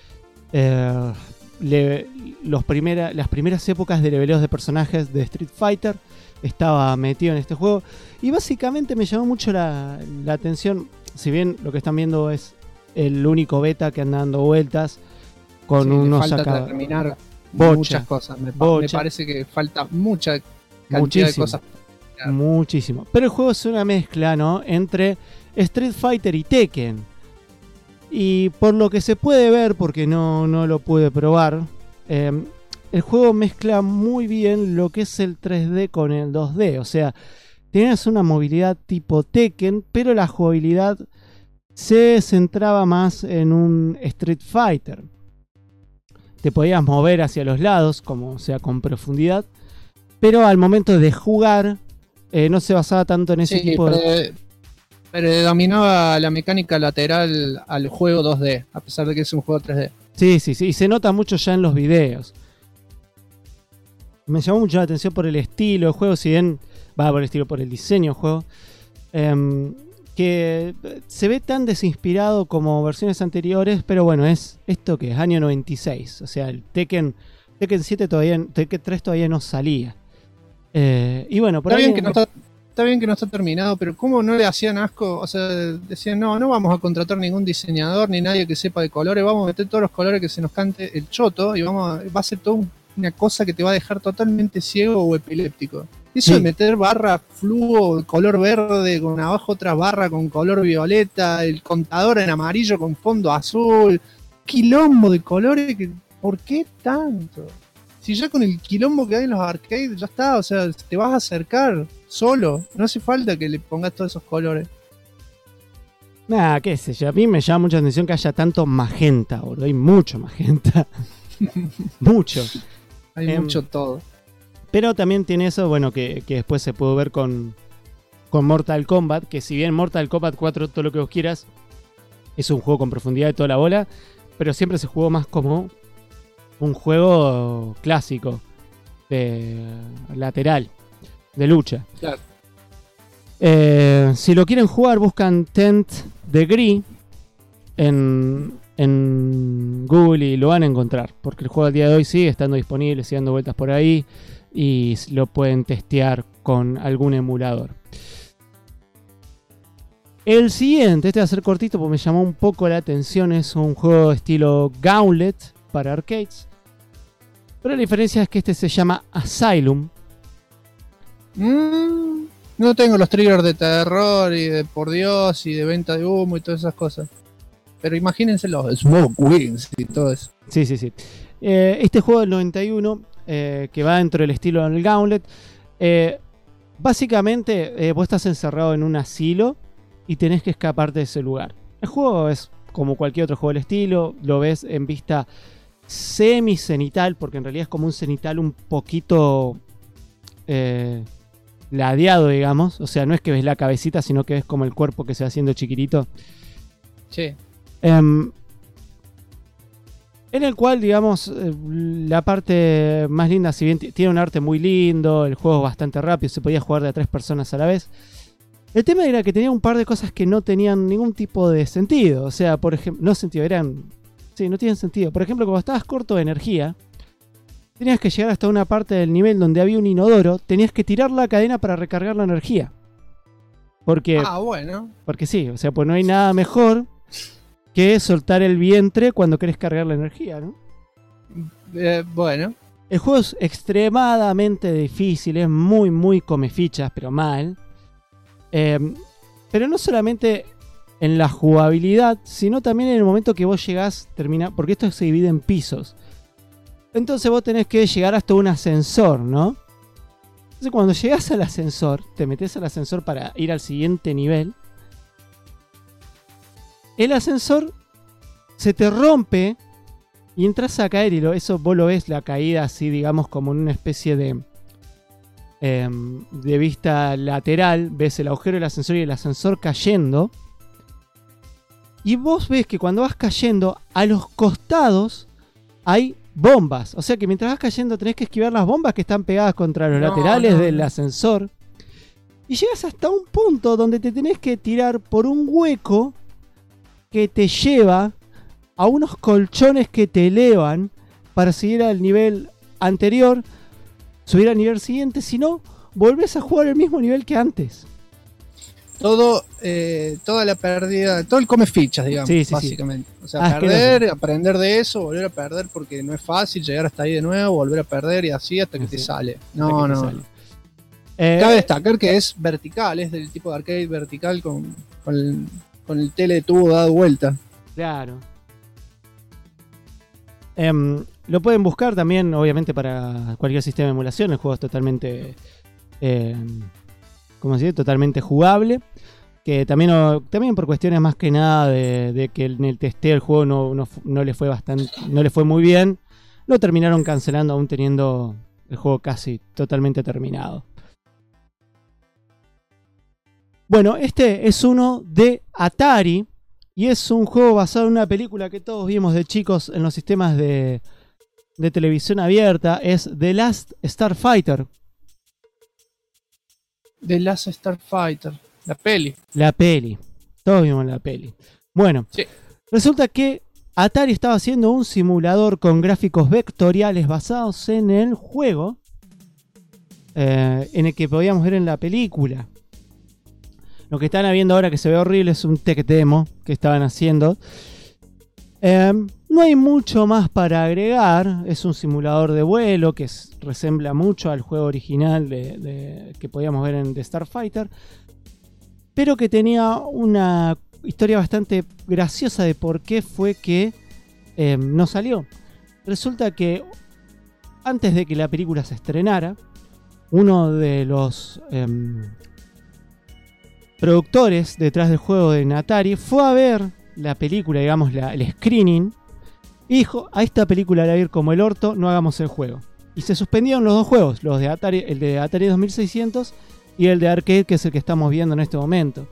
las primeras épocas de leveleos de personajes de Street Fighter. Estaba metido en este juego. Y básicamente me llamó mucho la atención. Si bien lo que están viendo es el único beta que anda dando vueltas con unos falta terminar muchas cosas. Me parece que falta mucha cantidad de cosas. Muchísimo. Pero el juego es una mezcla, ¿no?, entre Street Fighter y Tekken. Y por lo que se puede ver, porque no lo pude probar, el juego mezcla muy bien lo que es el 3D con el 2D. O sea, tienes una movilidad tipo Tekken, pero la jugabilidad se centraba más en un Street Fighter. Te podías mover hacia los lados, como sea con profundidad, pero al momento de jugar no se basaba tanto en ese tipo de... Predominaba la mecánica lateral al juego 2D, a pesar de que es un juego 3D. Sí, y se nota mucho ya en los videos. Me llamó mucho la atención por el estilo del juego, si bien por el diseño del juego. Que se ve tan desinspirado como versiones anteriores, pero bueno, es esto que es año 96, o sea, el Tekken 7 todavía, Tekken 3 todavía no salía. Y bueno, por está ahí... bien que está bien que no está terminado, pero ¿cómo no le hacían asco? O sea, decían, no vamos a contratar ningún diseñador ni nadie que sepa de colores, vamos a meter todos los colores que se nos cante el choto y va a ser todo una cosa que te va a dejar totalmente ciego o epiléptico. Eso Sí. de meter barra fluo de color verde, con abajo otra barra con color violeta, el contador en amarillo con fondo azul, quilombo de colores, ¿por qué tanto? Si ya con el quilombo que hay en los arcades ya está, o sea, te vas a acercar solo, no hace falta que le pongas todos esos colores. Nah, qué sé yo. A mí me llama mucha atención que haya tanto magenta, boludo. Hay mucho magenta. Mucho. Hay mucho todo. Pero también tiene eso, bueno, que después se pudo ver con Mortal Kombat, que si bien Mortal Kombat 4, todo lo que vos quieras, es un juego con profundidad de toda la bola, pero siempre se jugó más como un juego clásico, de lateral, de lucha. Claro. Si lo quieren jugar, buscan 10th Degree en Google y lo van a encontrar, porque el juego al día de hoy sigue estando disponible, sigue dando vueltas por ahí y lo pueden testear con algún emulador. El siguiente, este va a ser cortito porque me llamó un poco la atención, es un juego estilo Gauntlet para arcades, pero la diferencia es que este se llama Asylum. No tengo los triggers de terror y de por Dios y de venta de humo y todas esas cosas. Pero imagínense los Smoke Wings y todo eso. Sí. Este juego del 91, que va dentro del estilo del Gauntlet, básicamente vos estás encerrado en un asilo y tenés que escaparte de ese lugar. El juego es como cualquier otro juego del estilo, lo ves en vista semi-cenital, porque en realidad es como un cenital un poquito ladeado, digamos. O sea, no es que ves la cabecita, sino que ves como el cuerpo que se va haciendo chiquitito. Sí. En el cual, digamos, la parte más linda, si bien tiene un arte muy lindo, el juego es bastante rápido, se podía jugar de a 3 personas a la vez. El tema era que tenía un par de cosas que no tenían ningún tipo de sentido. O sea, por ejemplo, no sentido, no tienen sentido. Por ejemplo, cuando estabas corto de energía, tenías que llegar hasta una parte del nivel donde había un inodoro, tenías que tirar la cadena para recargar la energía. Porque Bueno. Porque sí, o sea, pues no hay nada mejor que soltar el vientre cuando querés cargar la energía, ¿no? Bueno. El juego es extremadamente difícil, es muy come fichas, pero mal. Pero no solamente en la jugabilidad, sino también en el momento que vos llegás, porque esto se divide en pisos. Entonces vos tenés que llegar hasta un ascensor, ¿no? Entonces cuando llegás al ascensor, te metés al ascensor para ir al siguiente nivel. El ascensor se te rompe y entras a caer y eso vos lo ves la caída así, digamos, como en una especie de vista lateral. Ves el agujero del ascensor y el ascensor cayendo. Y vos ves que cuando vas cayendo, a los costados hay bombas. O sea que mientras vas cayendo tenés que esquivar las bombas que están pegadas contra los laterales del ascensor. Y llegas hasta un punto donde te tenés que tirar por un hueco que te lleva a unos colchones que te elevan para seguir al nivel anterior, subir al nivel siguiente. Si no, volvés a jugar el mismo nivel que antes. Toda la pérdida, todo el come fichas, digamos, Sí. básicamente. O sea, perder, aprender de eso, volver a perder porque no es fácil, llegar hasta ahí de nuevo, volver a perder y así hasta que te sale. No. Cabe destacar que es vertical, es del tipo de arcade vertical con el tele de tubo dado vuelta. Claro. Lo pueden buscar también, obviamente, para cualquier sistema de emulación. El juego es totalmente totalmente jugable. Que también por cuestiones más que nada de que en el testeo el juego no le fue muy bien, lo terminaron cancelando aún teniendo el juego casi totalmente terminado. Bueno, este es uno de Atari y es un juego basado en una película que todos vimos de chicos en los sistemas de televisión abierta. Es The Last Starfighter. The Last Starfighter, la peli. La peli. Todos vimos la peli. Bueno, sí. Resulta que Atari estaba haciendo un simulador con gráficos vectoriales basados en el juego en el que podíamos ver en la película. Lo que están viendo ahora que se ve horrible es un tech demo que estaban haciendo. No hay mucho más para agregar. Es un simulador de vuelo que resembla mucho al juego original que podíamos ver en The Starfighter, pero que tenía una historia bastante graciosa de por qué fue que no salió. Resulta que antes de que la película se estrenara, uno de los productores detrás del juego de Atari fue a ver la película, digamos, el screening, y dijo: a esta película la va a ir como el orto, no hagamos el juego. Y se suspendieron los dos juegos, los de Atari, el de Atari 2600 y el de arcade, que es el que estamos viendo en este momento.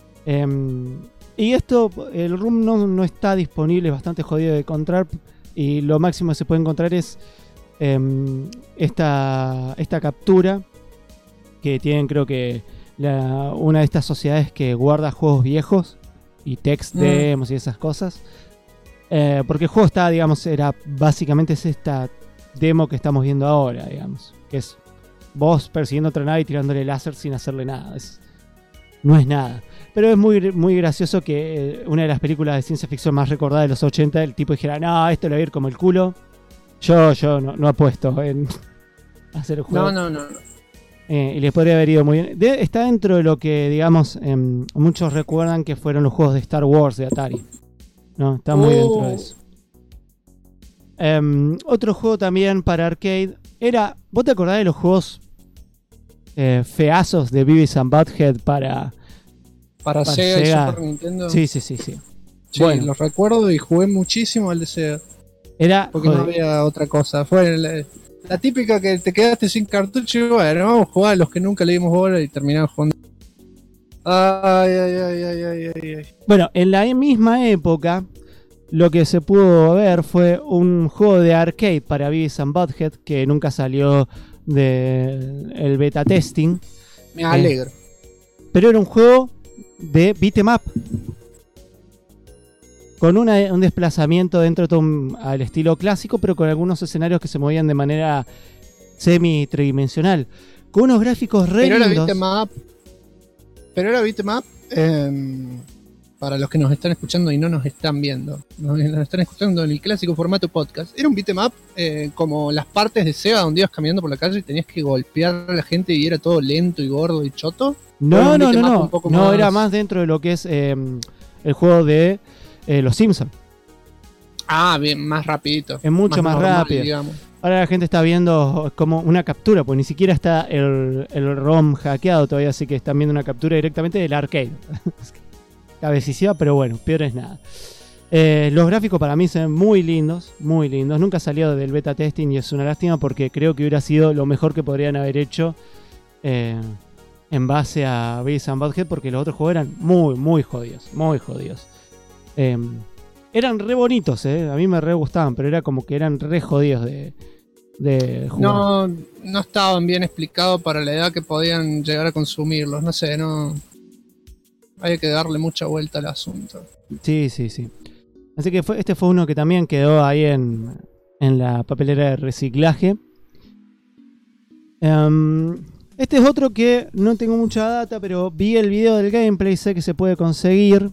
Y esto, el ROM no está disponible, es bastante jodido de encontrar, y lo máximo que se puede encontrar es esta captura que tienen, creo que una de estas sociedades que guarda juegos viejos y text demos y esas cosas, porque el juego está, digamos, básicamente es esta demo que estamos viendo ahora, digamos, que es vos persiguiendo otra nave y tirándole láser sin hacerle nada. No es nada, pero es muy, muy gracioso que una de las películas de ciencia ficción más recordadas de los 80, el tipo dijera: no, esto le va a ir como el culo. Yo no apuesto en hacer el juego. No. Y les podría haber ido muy bien. Está dentro de lo que, digamos, muchos recuerdan que fueron los juegos de Star Wars de Atari, ¿no? Está muy dentro de eso. Otro juego también para arcade era... ¿Vos te acordás de los juegos feazos de Beavis and Butthead para Sega y Super Nintendo? Sí. Sí, Bueno, los recuerdo y jugué muchísimo al de Sega. Porque no había otra cosa. Fue la típica que te quedaste sin cartucho y bueno, vamos a jugar a los que nunca le dimos bola y terminamos jugando. Ay. Bueno, en la misma época, lo que se pudo ver fue un juego de arcade para Beavis and Butthead que nunca salió del beta testing. Me alegro. Pero era un juego de beat 'em up, con un desplazamiento dentro de todo al estilo clásico, pero con algunos escenarios que se movían de manera semi-tridimensional, con unos gráficos re lindos. Pero era beat 'em up, para los que nos están escuchando y no nos están viendo, nos están escuchando en el clásico formato podcast. Era un beat 'em up como las partes de Sega donde ibas caminando por la calle y tenías que golpear a la gente y era todo lento y gordo y choto. No, era más dentro de lo que es el juego de Los Simpsons. Bien, más rapidito. Es mucho más normal, rápido. Digamos. Ahora la gente está viendo como una captura, pues ni siquiera está el ROM hackeado todavía, así que están viendo una captura directamente del arcade. Cabecisiva, pero bueno, peor es nada. Los gráficos para mí se ven muy lindos, muy lindos. Nunca salió del beta testing y es una lástima porque creo que hubiera sido lo mejor que podrían haber hecho en base a Beavis and Butthead, porque los otros juegos eran muy, muy jodidos, muy jodidos. Eran re bonitos, a mí me re gustaban, pero era como que eran re jodidos de jugar. No estaban bien explicados para la edad que podían llegar a consumirlos, no sé, hay que darle mucha vuelta al asunto. Sí. Así que este fue uno que también quedó ahí en la papelera de reciclaje. Este es otro que no tengo mucha data, pero vi el video del gameplay, sé que se puede conseguir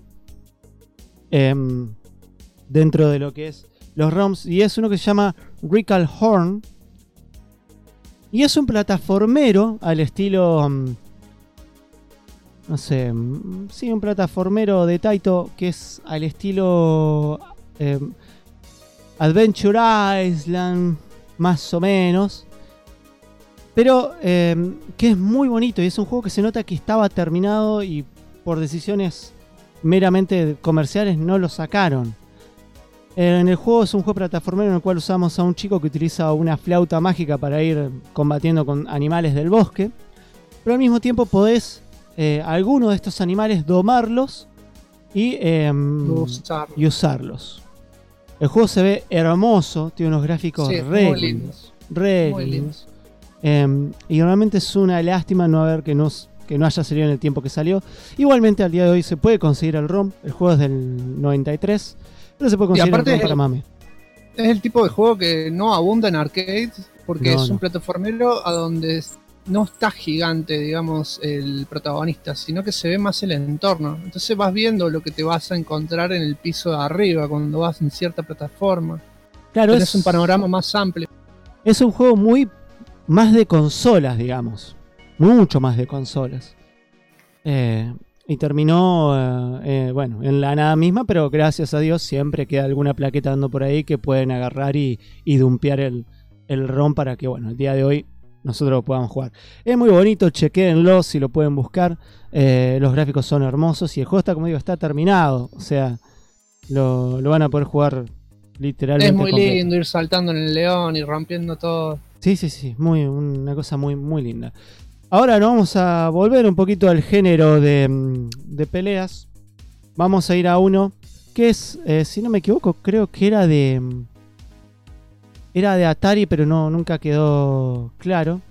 dentro de lo que es los ROMs, y es uno que se llama Recall Horn, y es un plataformero al estilo no sé, sí, un plataformero de Taito que es al estilo Adventure Island, más o menos, pero que es muy bonito y es un juego que se nota que estaba terminado y por decisiones meramente comerciales no lo sacaron. En el juego es un juego plataformero en el cual usamos a un chico que utiliza una flauta mágica para ir combatiendo con animales del bosque, pero al mismo tiempo podés algunos de estos animales domarlos y usarlos. El juego se ve hermoso, tiene unos gráficos re lindos. Y realmente es una lástima no haber que no haya salido en el tiempo que salió. Igualmente al día de hoy se puede conseguir el ROM. El juego es del 93, pero se puede conseguir el ROM para mame. Es el tipo de juego que no abunda en arcades porque es un plataformero a donde no está gigante, digamos, el protagonista, sino que se ve más el entorno. Entonces vas viendo lo que te vas a encontrar en el piso de arriba cuando vas en cierta plataforma. Claro, Tenés un panorama más amplio. es un juego muy más de consolas, digamos. Mucho más de consolas. Y terminó, bueno, en la nada misma, pero gracias a Dios siempre queda alguna plaqueta dando por ahí que pueden agarrar y dumpear el ROM para que, bueno, el día de hoy nosotros lo podamos jugar. Es muy bonito, chequéenlo si lo pueden buscar. Los gráficos son hermosos y el juego está, como digo, está terminado. O sea, lo van a poder jugar literalmente. Es muy completo. lindo ir saltando en el león y rompiendo todo. Sí, una cosa muy, muy linda. Ahora nos vamos a volver un poquito al género de peleas. Vamos a ir a uno que es, si no me equivoco, creo que era de Atari, pero nunca quedó claro.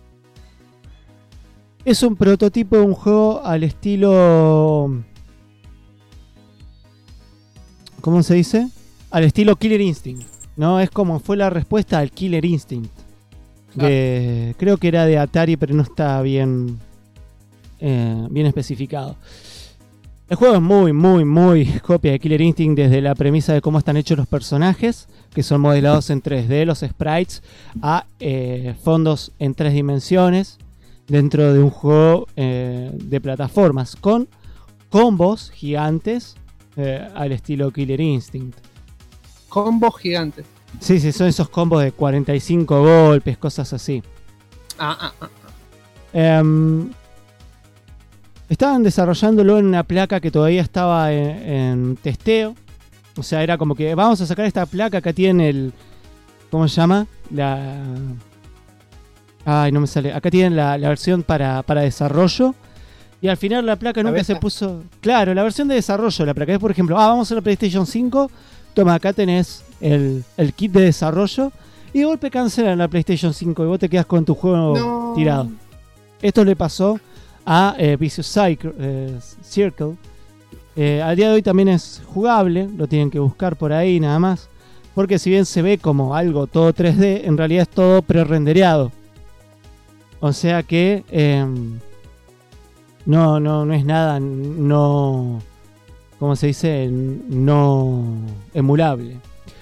Es un prototipo de un juego al estilo... ¿Cómo se dice? Al estilo Killer Instinct, ¿no? Es como fue la respuesta al Killer Instinct. Creo que era de Atari, pero no está bien especificado. El juego es muy, muy, muy copia de Killer Instinct desde la premisa de cómo están hechos los personajes, que son modelados en 3D, los sprites, a fondos en 3 dimensiones, dentro de un juego de plataformas, con combos gigantes al estilo Killer Instinct. Combos gigantes. Sí, son esos combos de 45 golpes, cosas así. Estaban desarrollándolo en una placa que todavía estaba en testeo. O sea, era como que vamos a sacar esta placa. Acá tienen el... ¿Cómo se llama? Ay, no me sale. Acá tienen la versión para desarrollo. Y al final la placa nunca se puso... Claro, la versión de desarrollo de la placa es, por ejemplo, vamos a la PlayStation 5. Toma, acá tenés el kit de desarrollo. Y de golpe cancelan la PlayStation 5 y vos te quedas con tu juego tirado. Esto le pasó a Vicious Circle. Al día de hoy también es jugable. Lo tienen que buscar por ahí nada más. Porque si bien se ve como algo todo 3D, en realidad es todo pre-rendereado. O sea que no es nada, no, ¿cómo se dice? No emulable.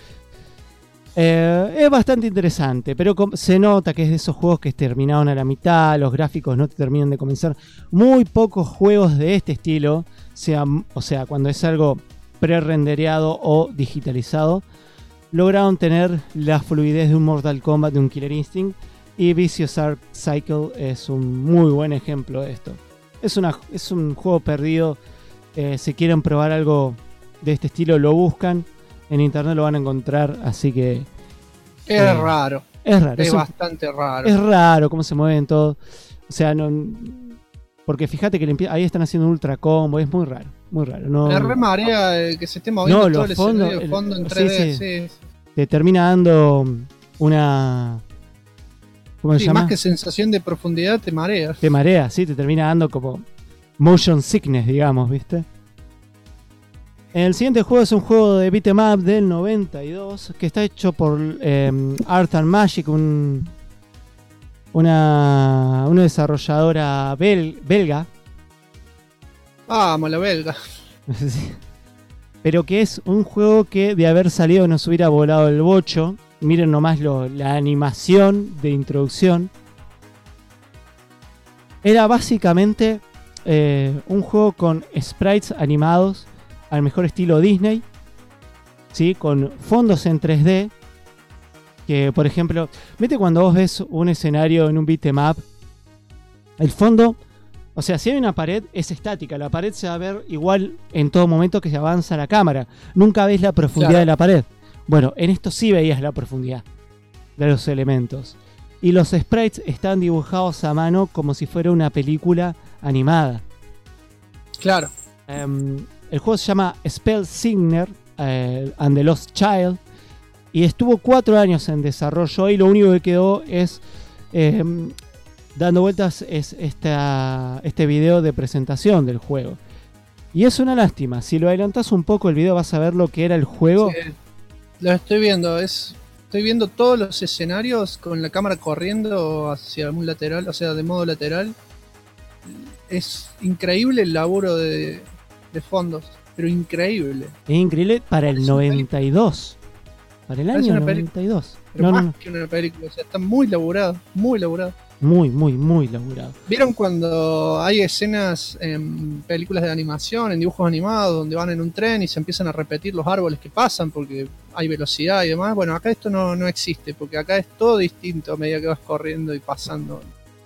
Es bastante interesante, pero se nota que es de esos juegos que terminaron a la mitad, los gráficos no te terminan de comenzar. Muy pocos juegos de este estilo, o sea, cuando es algo pre-rendereado o digitalizado, lograron tener la fluidez de un Mortal Kombat, de un Killer Instinct, y Vicious Cycle es un muy buen ejemplo de esto. Es un juego perdido. Si quieren probar algo de este estilo, lo buscan. En internet lo van a encontrar, así que... Es raro. Es raro. Es bastante raro. Es raro cómo se mueven todo. O sea, no... Porque fíjate que ahí están haciendo un ultra combo. Es muy raro. Muy raro. No, me remarea que se esté moviendo todo el fondo en 3D. Sí. Te termina dando una... ¿Cómo se llama? Más que sensación de profundidad, te marea. Te marea, sí. Te termina dando como motion sickness, digamos, ¿viste? El siguiente juego es un juego de beat'em up del 92 que está hecho por Art and Magic, una desarrolladora belga. Vamos, la belga. Pero que es un juego que de haber salido nos hubiera volado el bocho. Miren nomás la animación de introducción. Era básicamente un juego con sprites animados al mejor estilo Disney, ¿sí? Con fondos en 3D. Que, por ejemplo, viste cuando vos ves un escenario en un beat'em up, el fondo, o sea, si hay una pared, es estática. La pared se va a ver igual en todo momento que se avanza la cámara. Nunca ves la profundidad de la pared. Bueno, en esto sí veías la profundidad de los elementos. Y los sprites están dibujados a mano como si fuera una película animada. Claro. El juego se llama Spellsinger and the Lost Child. Y estuvo 4 años en desarrollo. Y lo único que quedó es... dando vueltas es este video de presentación del juego. Y es una lástima. Si lo adelantás un poco el video vas a ver lo que era el juego. Sí. Lo estoy viendo, es estoy viendo todos los escenarios con la cámara corriendo hacia un lateral, o sea, de modo lateral. Es increíble el laburo de fondos, pero increíble. Es increíble para el 92. Para el Parece año una película. 92. Pero No. más que una película, o sea, está muy laburado, muy laburado. Muy, muy, muy laburado. ¿Vieron cuando hay escenas en películas de animación, en dibujos animados, donde van en un tren y se empiezan a repetir los árboles que pasan porque hay velocidad y demás? Bueno, acá esto no existe, porque acá es todo distinto a medida que vas corriendo y pasando.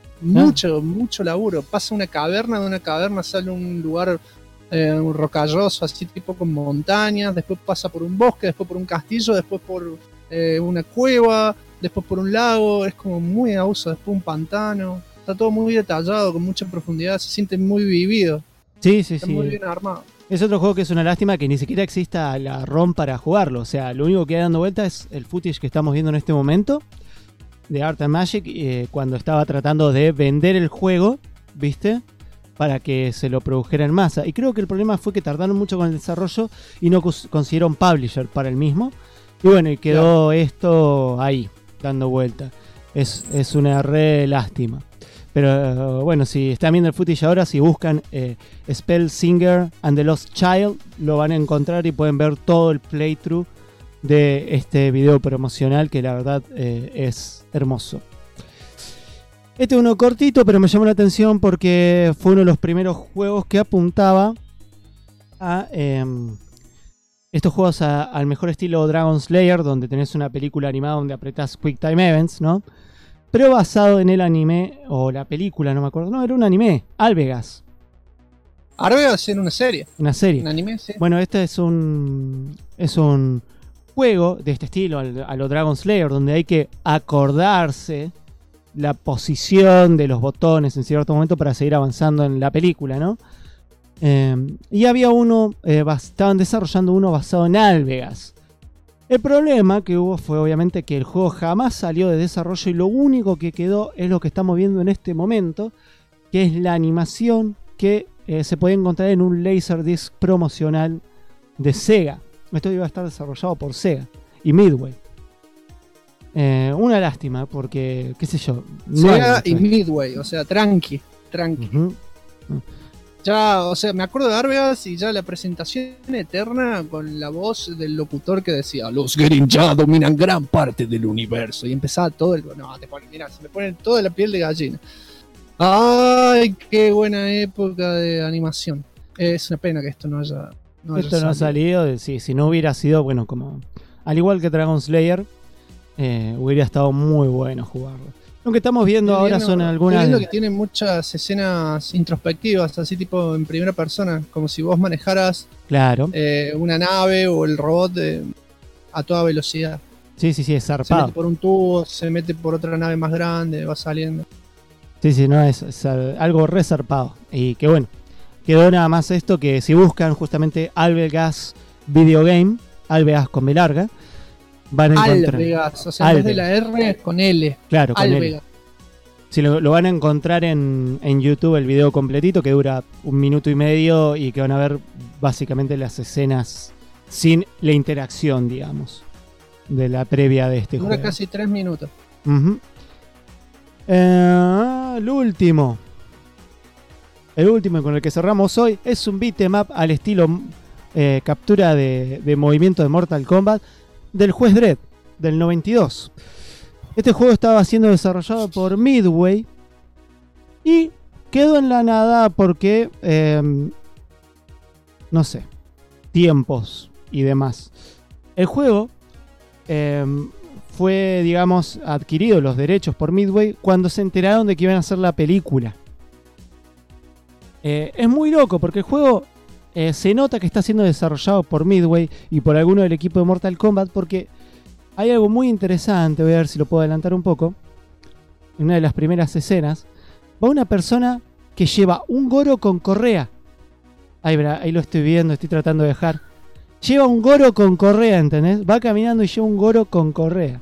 Mucho laburo. Pasa una caverna, de una caverna sale un lugar un rocalloso, así tipo con montañas, después pasa por un bosque, después por un castillo, después por una cueva, después por un lago, es como muy abuso, después un pantano. Está todo muy detallado, con mucha profundidad, se siente muy vivido. Sí. Está muy bien armado. Es otro juego que es una lástima que ni siquiera exista la ROM para jugarlo. O sea, lo único que hay dando vuelta es el footage que estamos viendo en este momento de Art and Magic cuando estaba tratando de vender el juego, ¿viste? Para que se lo produjera en masa. Y creo que el problema fue que tardaron mucho con el desarrollo y no consiguieron publisher para el mismo. Y bueno, y quedó esto ahí, dando vuelta. Es una re lástima. Pero bueno, si están viendo el footage ahora, si buscan Spellsinger and the Lost Child, lo van a encontrar y pueden ver todo el playthrough de este video promocional que la verdad es hermoso. Este es uno cortito, pero me llamó la atención porque fue uno de los primeros juegos que apuntaba a estos juegos al mejor estilo Dragon Slayer, donde tenés una película animada donde apretás Quick Time Events, ¿no? Pero basado en el anime, o la película, no me acuerdo. No, era un anime, Alvegas. Alvegas era una serie. Una serie. Un anime, sí. Bueno, este es un juego de este estilo, a lo Dragon Slayer, donde hay que acordarse la posición de los botones en cierto momento para seguir avanzando en la película, ¿no? Y había uno, estaban desarrollando uno basado en Alvegas. El problema que hubo fue obviamente que el juego jamás salió de desarrollo y lo único que quedó es lo que estamos viendo en este momento, que es la animación que se puede encontrar en un Laserdisc promocional de Sega. Esto iba a estar desarrollado por Sega y Midway. Una lástima porque, qué sé yo. Sega y Midway, o sea, tranqui. Uh-huh. Ya, o sea, me acuerdo de Alvegas y ya la presentación eterna con la voz del locutor que decía: los Gerinja dominan gran parte del universo. Y empezaba todo el... No, mirá, se me pone toda la piel de gallina. Ay, qué buena época de animación. Es una pena que esto no haya esto no ha salido. Si no hubiera sido, bueno, como... Al igual que Dragon Slayer, hubiera estado muy bueno jugarlo. Lo que estamos viendo ahora son algunas... Estoy viendo que tiene muchas escenas introspectivas, así tipo en primera persona, como si vos manejaras una nave o el robot a toda velocidad. Sí, es zarpado. Se mete por un tubo, se mete por otra nave más grande, va saliendo. Sí, no, es algo re zarpado. Y que bueno, quedó nada más esto, que si buscan justamente Alvegas Video Game, Alvegas con B larga, van a encontrar. Alvegas, o sea, en vez de la R con L. Claro, con Alvegas. L. Si lo van a encontrar en YouTube el video completito, que dura 1 minuto y medio y que van a ver básicamente las escenas sin la interacción, digamos, de la previa de este juego. Dura casi 3 minutos. Uh-huh. El último con el que cerramos hoy es un beat'em up al estilo captura de movimiento de Mortal Kombat del juez Dredd del 92. Este juego estaba siendo desarrollado por Midway y quedó en la nada porque no sé, tiempos y demás. El juego fue, digamos, adquirido los derechos por Midway cuando se enteraron de que iban a hacer la película. Es muy loco porque el juego se nota que está siendo desarrollado por Midway y por alguno del equipo de Mortal Kombat, porque hay algo muy interesante. Voy a ver si lo puedo adelantar un poco. En una de las primeras escenas va una persona que lleva un Goro con correa. Ahí lo estoy viendo, estoy tratando de dejar. Lleva un Goro con correa, ¿entendés? Va caminando y lleva un Goro con correa.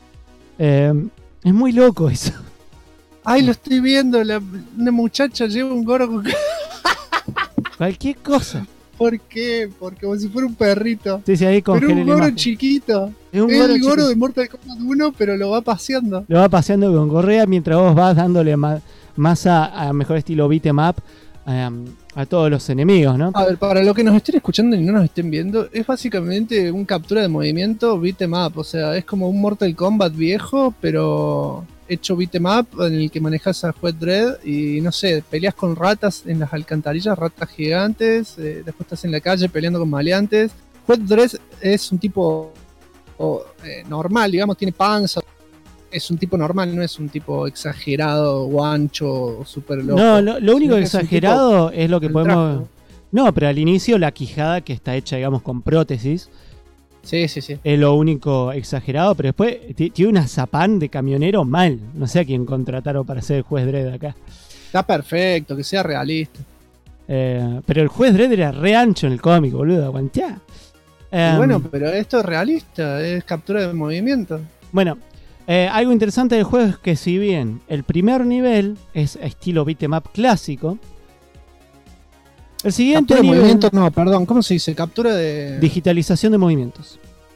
Es muy loco eso. Ay, lo estoy viendo. Una muchacha lleva un Goro con... Cualquier cosa. ¿Por qué? Porque como si fuera un perrito. Sí, ahí Pero congelé un la Goro imagen. chiquito. Es un Es Goro el Goro chiquito. de Mortal Kombat 1, pero lo va paseando. Lo va paseando con correa mientras vos vas dándole más a mejor estilo beat 'em up a todos los enemigos, ¿no? A ver, para los que nos estén escuchando y no nos estén viendo, es básicamente un captura de movimiento beat 'em up. O sea, es como un Mortal Kombat viejo, pero hecho beat 'em up en el que manejas a Juez Dredd y no sé, peleas con ratas en las alcantarillas, ratas gigantes, después estás en la calle peleando con maleantes. Juez Dredd es un tipo normal, digamos, tiene panza. Es un tipo normal, no es un tipo exagerado, guancho, súper loco. No, lo único Sino que es un exagerado es lo que el podemos... traje. No, pero al inicio la quijada que está hecha, digamos, con prótesis, Sí. es lo único exagerado, pero después tiene una zapán de camionero mal. No sé a quién contrataron para ser el juez Dredd acá. Está perfecto, que sea realista. Pero el juez Dredd era re ancho en el cómic, boludo, aguantá. Y bueno, pero esto es realista, es captura de movimiento. Bueno, algo interesante del juego es que si bien el primer nivel es estilo beat 'em up clásico, el siguiente Captura de nivel... movimiento, no, perdón, ¿cómo se dice? Captura de... Digitalización de movimientos.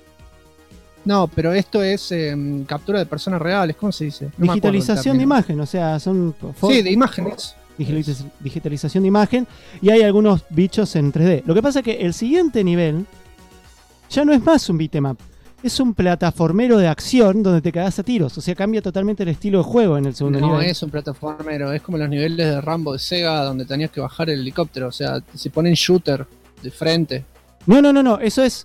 No, pero esto es captura de personas reales, ¿cómo se dice? No me acuerdo el Digitalización de término. imagen, o sea, son... Sí, de imágenes. Digitalización de imagen y hay algunos bichos en 3D. Lo que pasa es que el siguiente nivel ya no es más un beat 'em up, es un plataformero de acción donde te cagás a tiros, o sea, cambia totalmente el estilo de juego en el segundo No nivel. es un plataformero, es como los niveles de Rambo de Sega donde tenías que bajar el helicóptero, o sea, se ponen shooter de frente. No, eso es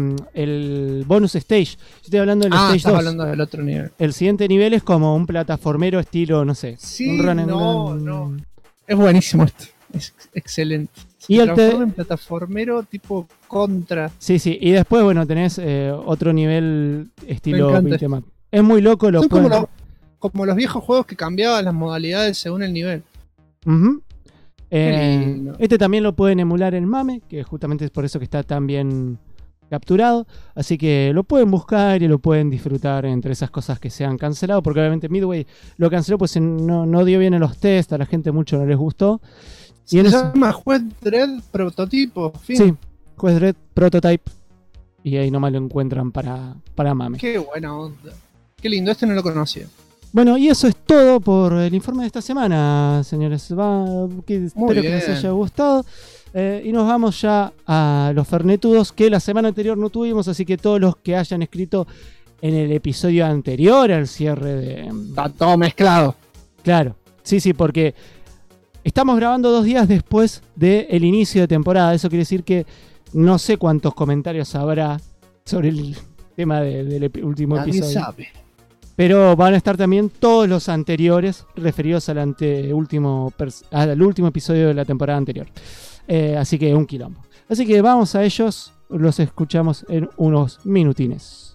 el bonus stage. Yo estoy hablando del stage estás 2. hablando del otro nivel. El siguiente nivel es como un plataformero estilo, no sé, Sí, un run and no, gun. no. Es buenísimo esto, es excelente. Y Se el transforma en plataformero tipo Contra. Sí, y después, bueno, tenés otro nivel estilo Me encanta beat 'em up. Es muy loco, lo Son como pueden... como los viejos juegos que cambiaban las modalidades según el nivel. Ujú. Qué lindo. Este también lo pueden emular en MAME, que justamente es por eso que está tan bien capturado. Así que lo pueden buscar y lo pueden disfrutar entre esas cosas que se han cancelado, porque obviamente Midway lo canceló, pues no dio bien en los tests, a la gente mucho no les gustó. Y Se en eso, llama Juez Dredd Prototipo. Fin. sí, Quest Red Prototype. Y ahí nomás lo encuentran para MAME. Qué buena onda. Qué lindo, este no lo conocía. Bueno, y eso es todo por el informe de esta semana, señores. Espero que les bien. haya gustado. Y nos vamos ya a los fernetudos, que la semana anterior no tuvimos, así que todos los que hayan escrito en el episodio anterior al cierre de... Está todo mezclado. Claro, sí, porque estamos grabando 2 días después del inicio de temporada. Eso quiere decir que no sé cuántos comentarios habrá sobre el tema del último Nadie episodio. sabe. Pero van a estar también todos los anteriores referidos al último episodio de la temporada anterior. Así que un quilombo. Así que vamos a ellos, los escuchamos en unos minutines.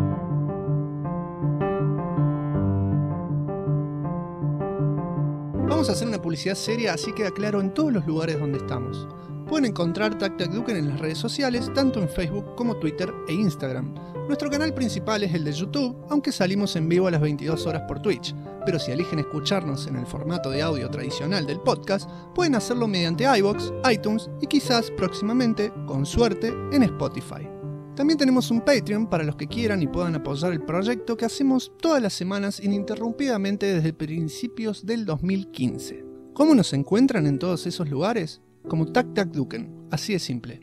Vamos a hacer una publicidad seria, así queda claro en todos los lugares donde estamos. Pueden encontrar Tac Tac Duken en las redes sociales, tanto en Facebook como Twitter e Instagram. Nuestro canal principal es el de YouTube, aunque salimos en vivo a las 22 horas por Twitch. Pero si eligen escucharnos en el formato de audio tradicional del podcast, pueden hacerlo mediante iVoox, iTunes y quizás próximamente, con suerte, en Spotify. También tenemos un Patreon para los que quieran y puedan apoyar el proyecto que hacemos todas las semanas ininterrumpidamente desde principios del 2015. ¿Cómo nos encuentran en todos esos lugares? Como Tac Tac Duken, así de simple.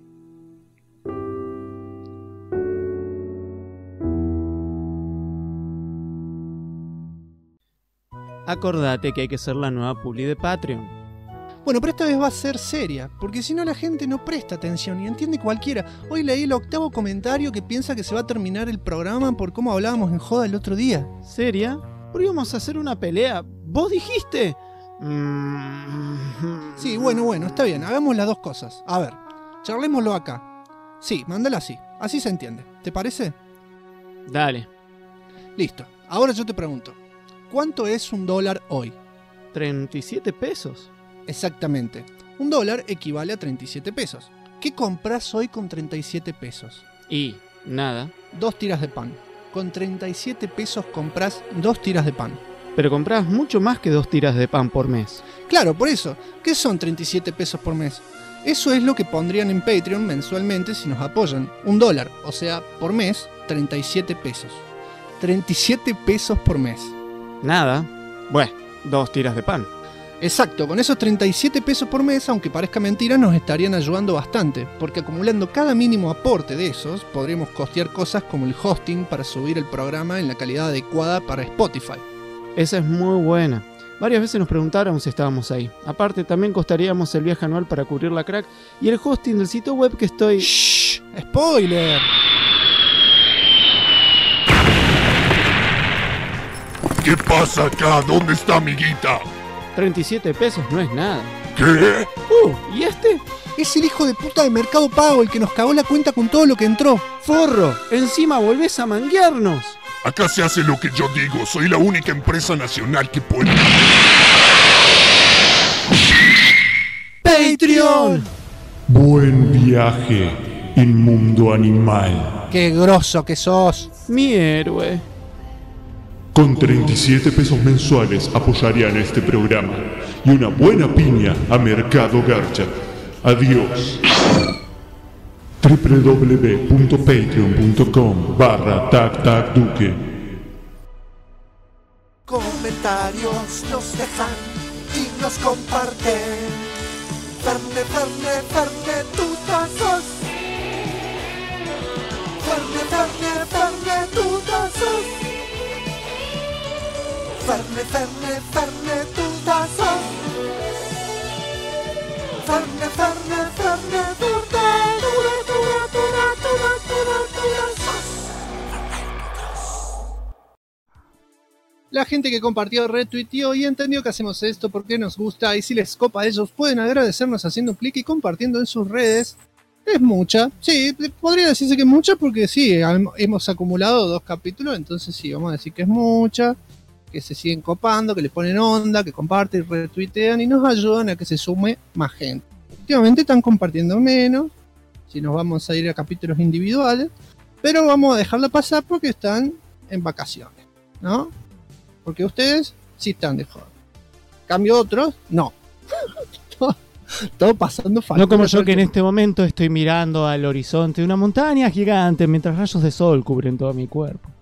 Acordate que hay que ser la nueva publi de Patreon. Bueno, pero esta vez va a ser seria, porque si no la gente no presta atención y entiende cualquiera. Hoy leí el 8º comentario que piensa que se va a terminar el programa por cómo hablábamos en joda el otro día. ¿Seria? Podríamos hacer una pelea. ¿Vos dijiste? Sí, bueno, está bien, hagamos las dos cosas. A ver, charlémoslo acá. Sí, mándala así se entiende. ¿Te parece? Dale. Listo, ahora yo te pregunto, ¿cuánto es $1 hoy? 37 pesos. Exactamente, $1 equivale a 37 pesos. ¿Qué compras hoy con 37 pesos? Y nada. 2 tiras de pan. Con 37 pesos compras 2 tiras de pan. Pero compras mucho más que 2 tiras de pan por mes. Claro, por eso. ¿Qué son 37 pesos por mes? Eso es lo que pondrían en Patreon mensualmente si nos apoyan. $1, o sea, por mes, 37 pesos. 37 pesos por mes. Nada. Bueno, 2 tiras de pan. Exacto, con esos 37 pesos por mes, aunque parezca mentira, nos estarían ayudando bastante, porque acumulando cada mínimo aporte de esos, podríamos costear cosas como el hosting para subir el programa en la calidad adecuada para Spotify. Esa es muy buena. Varias veces nos preguntaron si estábamos ahí. Aparte, también costaríamos el viaje anual para cubrir la crack y el hosting del sitio web que estoy... ¡Shh! ¡Spoiler! ¿Qué pasa acá? ¿Dónde está amiguita? 37 pesos no es nada. ¿Qué? ¿Y este? Es el hijo de puta de Mercado Pago el que nos cagó la cuenta con todo lo que entró. ¡Forro! ¡Encima volvés a manguearnos! Acá se hace lo que yo digo. Soy la única empresa nacional que puede... ¡Patreon! Buen viaje, inmundo animal. ¡Qué grosso que sos! Mi héroe. Con 37 pesos mensuales apoyarían este programa y una buena piña a Mercado Garcha. Adiós. www.patreon.com/tactacduque. Comentarios nos dejan y nos comparten. Ferne, Ferne, Ferne, tutazos. Ferne, Ferne, Ferne, tutazos. Ferne, Ferne, Ferne, tutazos. Ferne, Ferne, Ferne, La gente que compartió, retuiteó y entendió que hacemos esto porque nos gusta y si les copa a ellos pueden agradecernos haciendo un clic y compartiendo en sus redes. Es mucha, sí, podría decirse que es mucha porque sí, hemos acumulado 2 capítulos, entonces sí, vamos a decir que es mucha, que se siguen copando, que le ponen onda, que comparten y retuitean y nos ayudan a que se sume más gente. Últimamente están compartiendo menos, si nos vamos a ir a capítulos individuales, pero vamos a dejarla pasar porque están en vacaciones, ¿no? Porque ustedes sí están de joda. Cambio otros, no. Todo pasando fácil. No como yo que en este momento estoy mirando al horizonte de una montaña gigante mientras rayos de sol cubren todo mi cuerpo.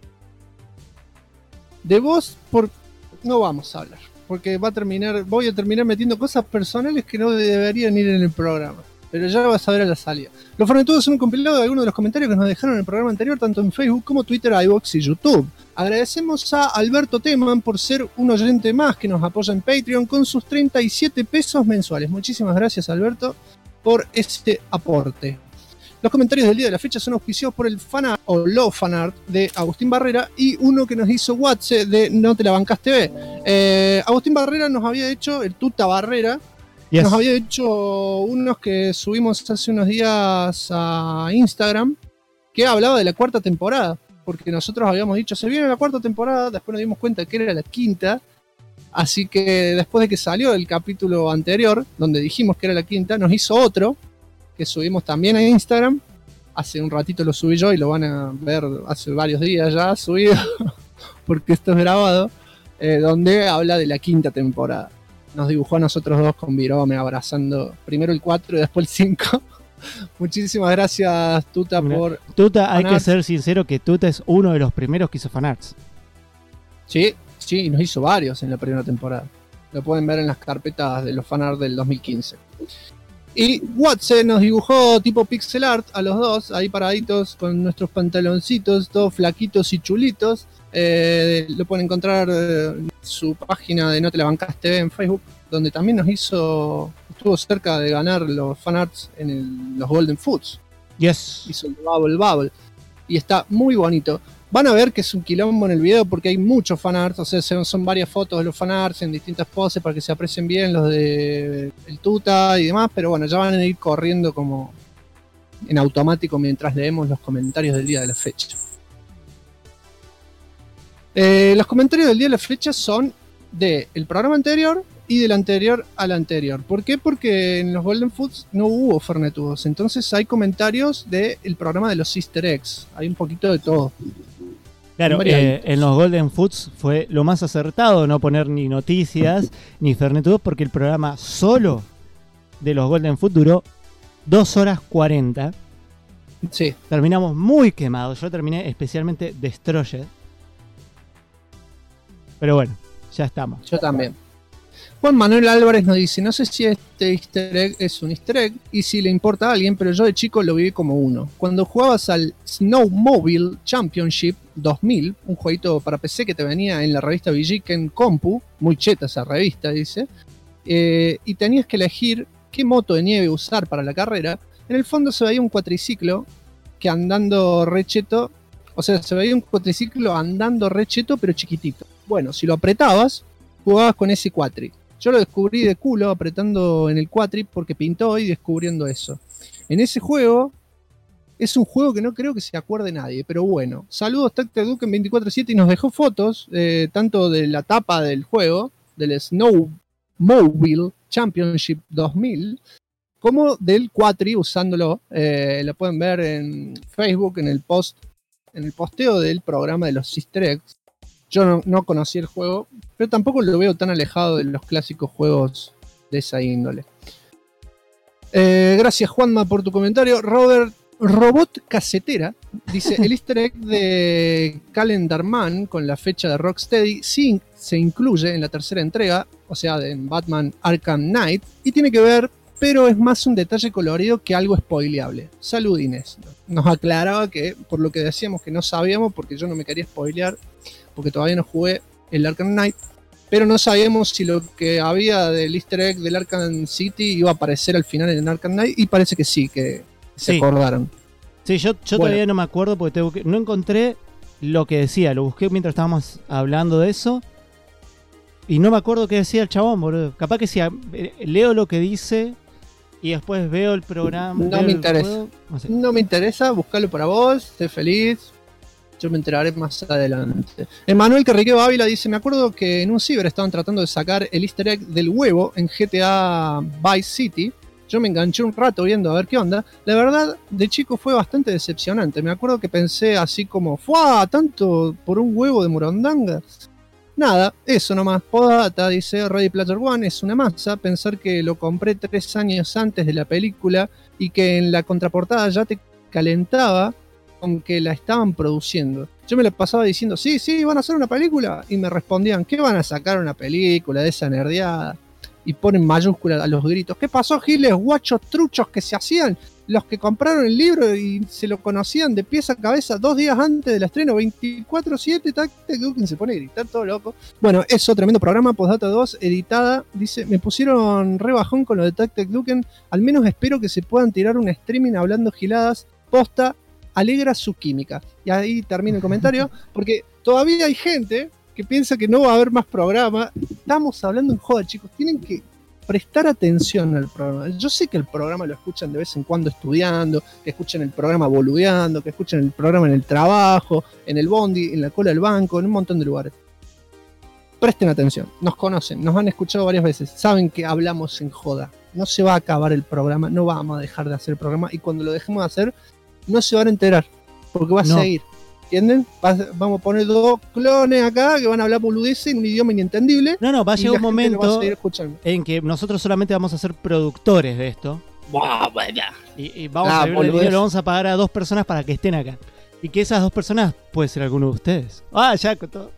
De vos no vamos a hablar. Porque voy a terminar metiendo cosas personales que no deberían ir en el programa. Pero ya lo vas a ver a la salida. Los Fornetudos son un compilado de algunos de los comentarios que nos dejaron en el programa anterior, tanto en Facebook como Twitter, iVoox y YouTube. Agradecemos a Alberto Teman por ser un oyente más que nos apoya en Patreon con sus 37 pesos mensuales. Muchísimas gracias, Alberto, por este aporte. Los comentarios del día de la fecha son auspiciados por el fanart o lo fanart de Agustín Barrera y uno que nos hizo Watse de No Te La Bancás TV. Agustín Barrera nos había hecho, el Tuta Barrera, yes. Nos había hecho unos que subimos hace unos días a Instagram que hablaba de la 4ª temporada. Porque nosotros habíamos dicho, se viene la 4ª temporada, después nos dimos cuenta que era la 5ª. Así que después de que salió el capítulo anterior, donde dijimos que era la 5ª, nos hizo otro que subimos también a Instagram. Hace un ratito lo subí yo y lo van a ver hace varios días ya subido, porque esto es grabado, donde habla de la 5ª temporada. Nos dibujó a nosotros dos con Virome abrazando primero el 4 y después el 5. Muchísimas gracias, Tuta, por... Tuta, hay que ser sincero que Tuta es uno de los primeros que hizo fanarts. Sí, y nos hizo varios en la primera temporada. Lo pueden ver en las carpetas de los fanarts del 2015. Y Watson nos dibujó tipo pixel art a los dos, ahí paraditos con nuestros pantaloncitos, todos flaquitos y chulitos. Lo pueden encontrar en su página de No Te La Bancás TV en Facebook, donde también estuvo cerca de ganar los fanarts en los Golden Foods. Yes. Hizo el Bubble. Y está muy bonito. Van a ver que es un quilombo en el video porque hay muchos fanarts, o sea, son varias fotos de los fanarts en distintas poses para que se aprecien bien los de el Tuta y demás, pero bueno, ya van a ir corriendo como en automático mientras leemos los comentarios del día de la fecha. Los comentarios del día de la fecha son del programa anterior y del anterior al anterior. ¿Por qué? Porque en los Golden Foods no hubo Fornetudos, entonces hay comentarios del programa de los Easter Eggs, hay un poquito de todo. Claro, en los Golden Foods fue lo más acertado no poner ni noticias ni Fernetudos porque el programa solo de los Golden Foods duró 2 horas 40. Sí. Terminamos muy quemados. Yo terminé especialmente Destroyer. Pero bueno, ya estamos. Yo también. Juan Manuel Álvarez nos dice, no sé si este easter egg es un easter egg y si le importa a alguien, pero yo de chico lo viví como uno. Cuando jugabas al Snowmobile Championship 2000, un jueguito para PC que te venía en la revista VG en Compu, muy cheta esa revista, dice, y tenías que elegir qué moto de nieve usar para la carrera, en el fondo se veía un cuatriciclo que andando recheto, o sea, se veía un cuatriciclo andando recheto pero chiquitito. Bueno, si lo apretabas, jugabas con ese cuatri. Yo lo descubrí de culo apretando en el cuatri porque pintó y descubriendo eso. En ese juego, es un juego que no creo que se acuerde nadie, pero bueno. Saludos Tactic Duke en 24/7 y nos dejó fotos, tanto de la tapa del juego, del Snowmobile Championship 2000, como del cuatri usándolo. Lo pueden ver en Facebook, en el posteo del programa de los Easter eggs. Yo no conocí el juego, pero tampoco lo veo tan alejado de los clásicos juegos de esa índole. Gracias Juanma por tu comentario. Robot Casetera dice, el easter egg de Calendar Man con la fecha de Rocksteady sí se incluye en la tercera entrega, o sea, en Batman Arkham Knight, y tiene que ver, pero es más un detalle colorido que algo spoileable. Salud Inés. Nos aclaraba que, por lo que decíamos que no sabíamos, porque yo no me quería spoilear, porque todavía no jugué el Arkham Knight, pero no sabíamos si lo que había del easter egg del Arkham City iba a aparecer al final en el Arkham Knight, y parece que sí, que se acordaron. Sí, yo Bueno. todavía no me acuerdo porque no encontré lo que decía, lo busqué mientras estábamos hablando de eso, y no me acuerdo qué decía el chabón, boludo. Capaz que si leo lo que dice y después veo el programa. No me interesa. No sé. No me interesa, buscalo para vos, esté feliz. Yo me enteraré más adelante. Emanuel Carriqueo Ávila dice, me acuerdo que en un ciber estaban tratando de sacar el easter egg del huevo en GTA Vice City. Yo me enganché un rato viendo a ver qué onda. La verdad, de chico fue bastante decepcionante. Me acuerdo que pensé así como, ¡fua! ¿Tanto por un huevo de morondanga? Nada, eso nomás. Podata, dice Ready Player One, es una masa. Pensar que lo compré 3 años antes de la película y que en la contraportada ya te calentaba con que la estaban produciendo. Yo me la pasaba diciendo, sí, van a hacer una película. Y me respondían, ¿qué van a sacar una película de esa nerdeada? Y ponen mayúsculas a los gritos. ¿Qué pasó, giles, guachos, truchos que se hacían? Los que compraron el libro y se lo conocían de pies a cabeza 2 días antes del estreno, 24/7, Tactic Duke se pone a gritar todo loco. Bueno, eso, tremendo programa, Postdata 2, editada. Dice, me pusieron re bajón con lo de Tactic Duke. Al menos espero que se puedan tirar un streaming hablando giladas. Posta, alegra su química. Y ahí termina el comentario, porque todavía hay gente que piensa que no va a haber más programa. Estamos hablando en joda, chicos. Tienen que prestar atención al programa. Yo sé que el programa lo escuchan de vez en cuando estudiando, que escuchan el programa boludeando, que escuchan el programa en el trabajo, en el bondi, en la cola del banco, en un montón de lugares. Presten atención. Nos conocen, nos han escuchado varias veces. Saben que hablamos en joda. No se va a acabar el programa, no vamos a dejar de hacer el programa, y cuando lo dejemos de hacer, no se van a enterar, porque va a seguir. ¿Entienden? Vamos a poner 2 clones acá que van a hablar boludeces en un idioma inentendible. No, va a llegar un momento en que nosotros solamente vamos a ser productores de esto. Y vamos a ver el video, lo vamos a pagar a 2 personas para que estén acá. Y que esas 2 personas puede ser alguno de ustedes. Ya con todo.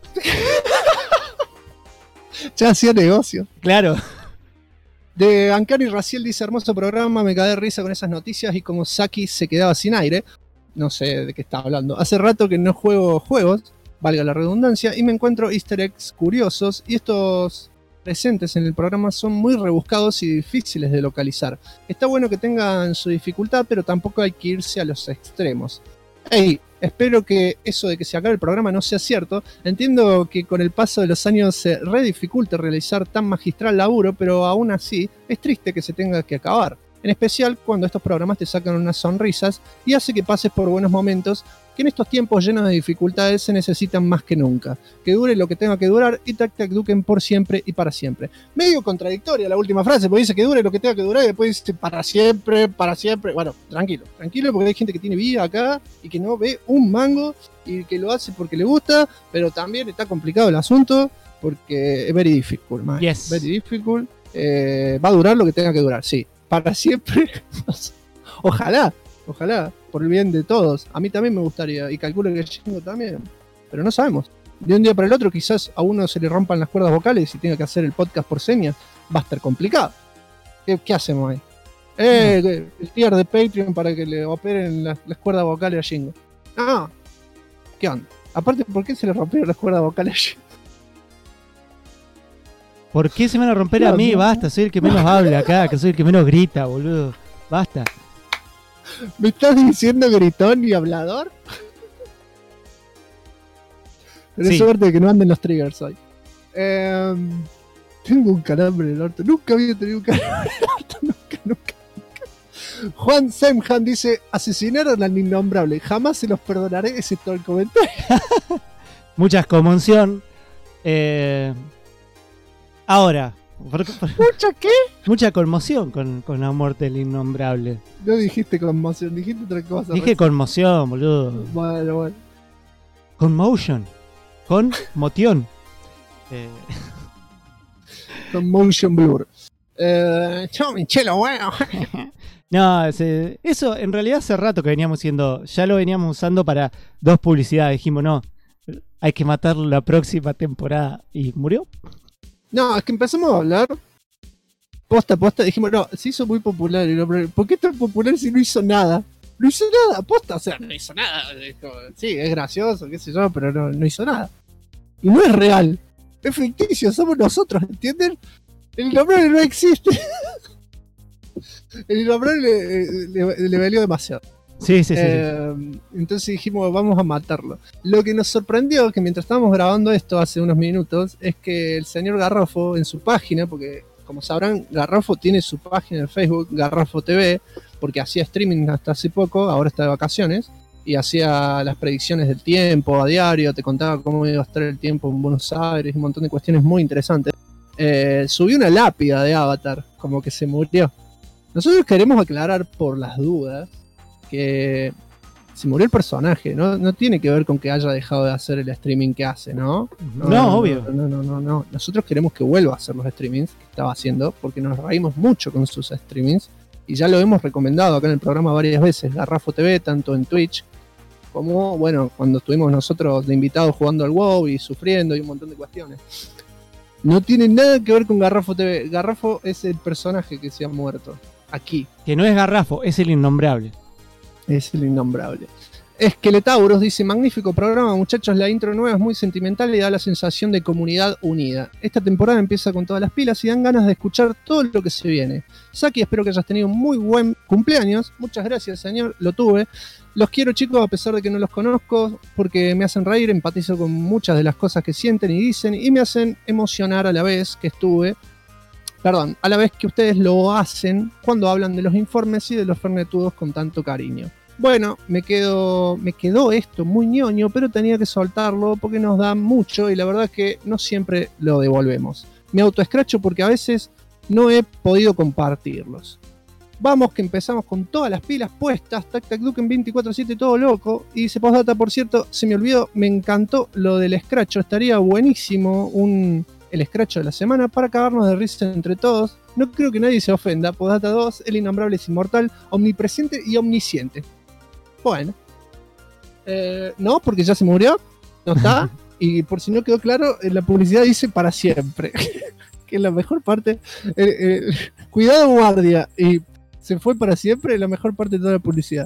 Ya hacía negocio. Claro. De Ancari Raciel dice, hermoso programa, me cagué de risa con esas noticias y como Saki se quedaba sin aire. No sé de qué está hablando. Hace rato que no juego juegos, valga la redundancia, y me encuentro easter eggs curiosos, y estos presentes en el programa son muy rebuscados y difíciles de localizar. Está bueno que tengan su dificultad, pero tampoco hay que irse a los extremos. Espero que eso de que se acabe el programa no sea cierto. Entiendo que con el paso de los años se redificulta realizar tan magistral laburo, pero aún así es triste que se tenga que acabar. En especial cuando estos programas te sacan unas sonrisas y hace que pases por buenos momentos que en estos tiempos llenos de dificultades se necesitan más que nunca. Que dure lo que tenga que durar y Tactic Duke por siempre y para siempre. Medio contradictoria la última frase, porque dice que dure lo que tenga que durar y después dice para siempre, para siempre. Bueno, tranquilo, porque hay gente que tiene vida acá y que no ve un mango y que lo hace porque le gusta, pero también está complicado el asunto porque es very difficult, man. Yes. Very difficult. Va a durar lo que tenga que durar, sí. Para siempre. Ojalá, por el bien de todos. A mí también me gustaría, y calculo que Shingo también, pero no sabemos. De un día para el otro quizás a uno se le rompan las cuerdas vocales y tenga que hacer el podcast por señas. Va a estar complicado. ¿Qué hacemos ahí? El tier de Patreon para que le operen las cuerdas vocales a Shingo. Ah, ¿qué onda? Aparte, ¿por qué se le rompieron las cuerdas vocales a Shingo? ¿Por qué se me van a romper a mí? Basta, soy el que menos habla acá, que soy el que menos grita, boludo. Basta. ¿Me estás diciendo gritón y hablador? Pero Sí. es suerte de que no anden los triggers hoy. Tengo un calambre en el orto. Nunca había tenido un calambre en el orto. Nunca. Juan Semhan dice: asesinaron al innombrable. Jamás se los perdonaré. Ese es todo el comentario. Mucha conmoción. Ahora, ¿Mucha qué? mucha conmoción con la muerte del innombrable. No dijiste conmoción, dijiste otra cosa. Dije conmoción, boludo. Bueno. Conmotion. Con moción. Con motion blur. Yo, Michelo, bueno. No, eso en realidad hace rato que veníamos siendo, ya lo veníamos usando para 2 publicidades. Dijimos, no, hay que matarlo la próxima temporada. Y murió. No, es que empezamos a hablar. Posta, dijimos, no, se hizo muy popular. ¿Por qué tan popular si no hizo nada? No hizo nada, posta, o sea, no hizo nada. Sí, es gracioso, qué sé yo, pero no hizo nada. Y no es real, es ficticio, somos nosotros, ¿entienden? El innombrable no existe. El innombrable le valió demasiado. Sí. Entonces dijimos, vamos a matarlo. Lo que nos sorprendió, que mientras estábamos grabando esto hace unos minutos, es que el señor Garrafo en su página, porque como sabrán, Garrafo tiene su página en Facebook, Garrafo TV, porque hacía streaming hasta hace poco, ahora está de vacaciones, y hacía las predicciones del tiempo a diario, te contaba cómo iba a estar el tiempo en Buenos Aires, un montón de cuestiones muy interesantes. Subió una lápida de Avatar, como que se murió. Nosotros queremos aclarar por las dudas que se murió el personaje, no tiene que ver con que haya dejado de hacer el streaming que hace, ¿no? No, obvio. No. Nosotros queremos que vuelva a hacer los streamings que estaba haciendo, porque nos reímos mucho con sus streamings, y ya lo hemos recomendado acá en el programa varias veces, Garrafo TV, tanto en Twitch, como, bueno, cuando estuvimos nosotros de invitados jugando al WoW y sufriendo y un montón de cuestiones. No tiene nada que ver con Garrafo TV. Garrafo es el personaje que se ha muerto. Aquí. Que no es Garrafo, es el innombrable. Es el innombrable. Esqueletauros dice: magnífico programa, muchachos. La intro nueva es muy sentimental y da la sensación de comunidad unida. Esta temporada empieza con todas las pilas y dan ganas de escuchar todo lo que se viene. Saki, espero que hayas tenido un muy buen cumpleaños. Muchas gracias, señor. Lo tuve. Los quiero, chicos, a pesar de que no los conozco, porque me hacen reír, empatizo con muchas de las cosas que sienten y dicen, y me hacen emocionar a la vez que a la vez que ustedes lo hacen cuando hablan de los informes y de los fernetudos con tanto cariño. Bueno, me quedó esto muy ñoño, pero tenía que soltarlo porque nos da mucho y la verdad es que no siempre lo devolvemos. Me autoescracho porque a veces no he podido compartirlos. Vamos, que empezamos con todas las pilas puestas, tac tac duken 24/7 todo loco. Y dice postdata, por cierto, se me olvidó, me encantó lo del escracho, estaría buenísimo el escracho de la semana para cagarnos de risa entre todos. No creo que nadie se ofenda. Postdata 2, el innombrable es inmortal, omnipresente y omnisciente. Bueno. No, porque ya se murió, no está. Y por si no quedó claro, en la publicidad dice para siempre. Que es la mejor parte. Cuidado, guardia. Y se fue para siempre, la mejor parte de toda la publicidad.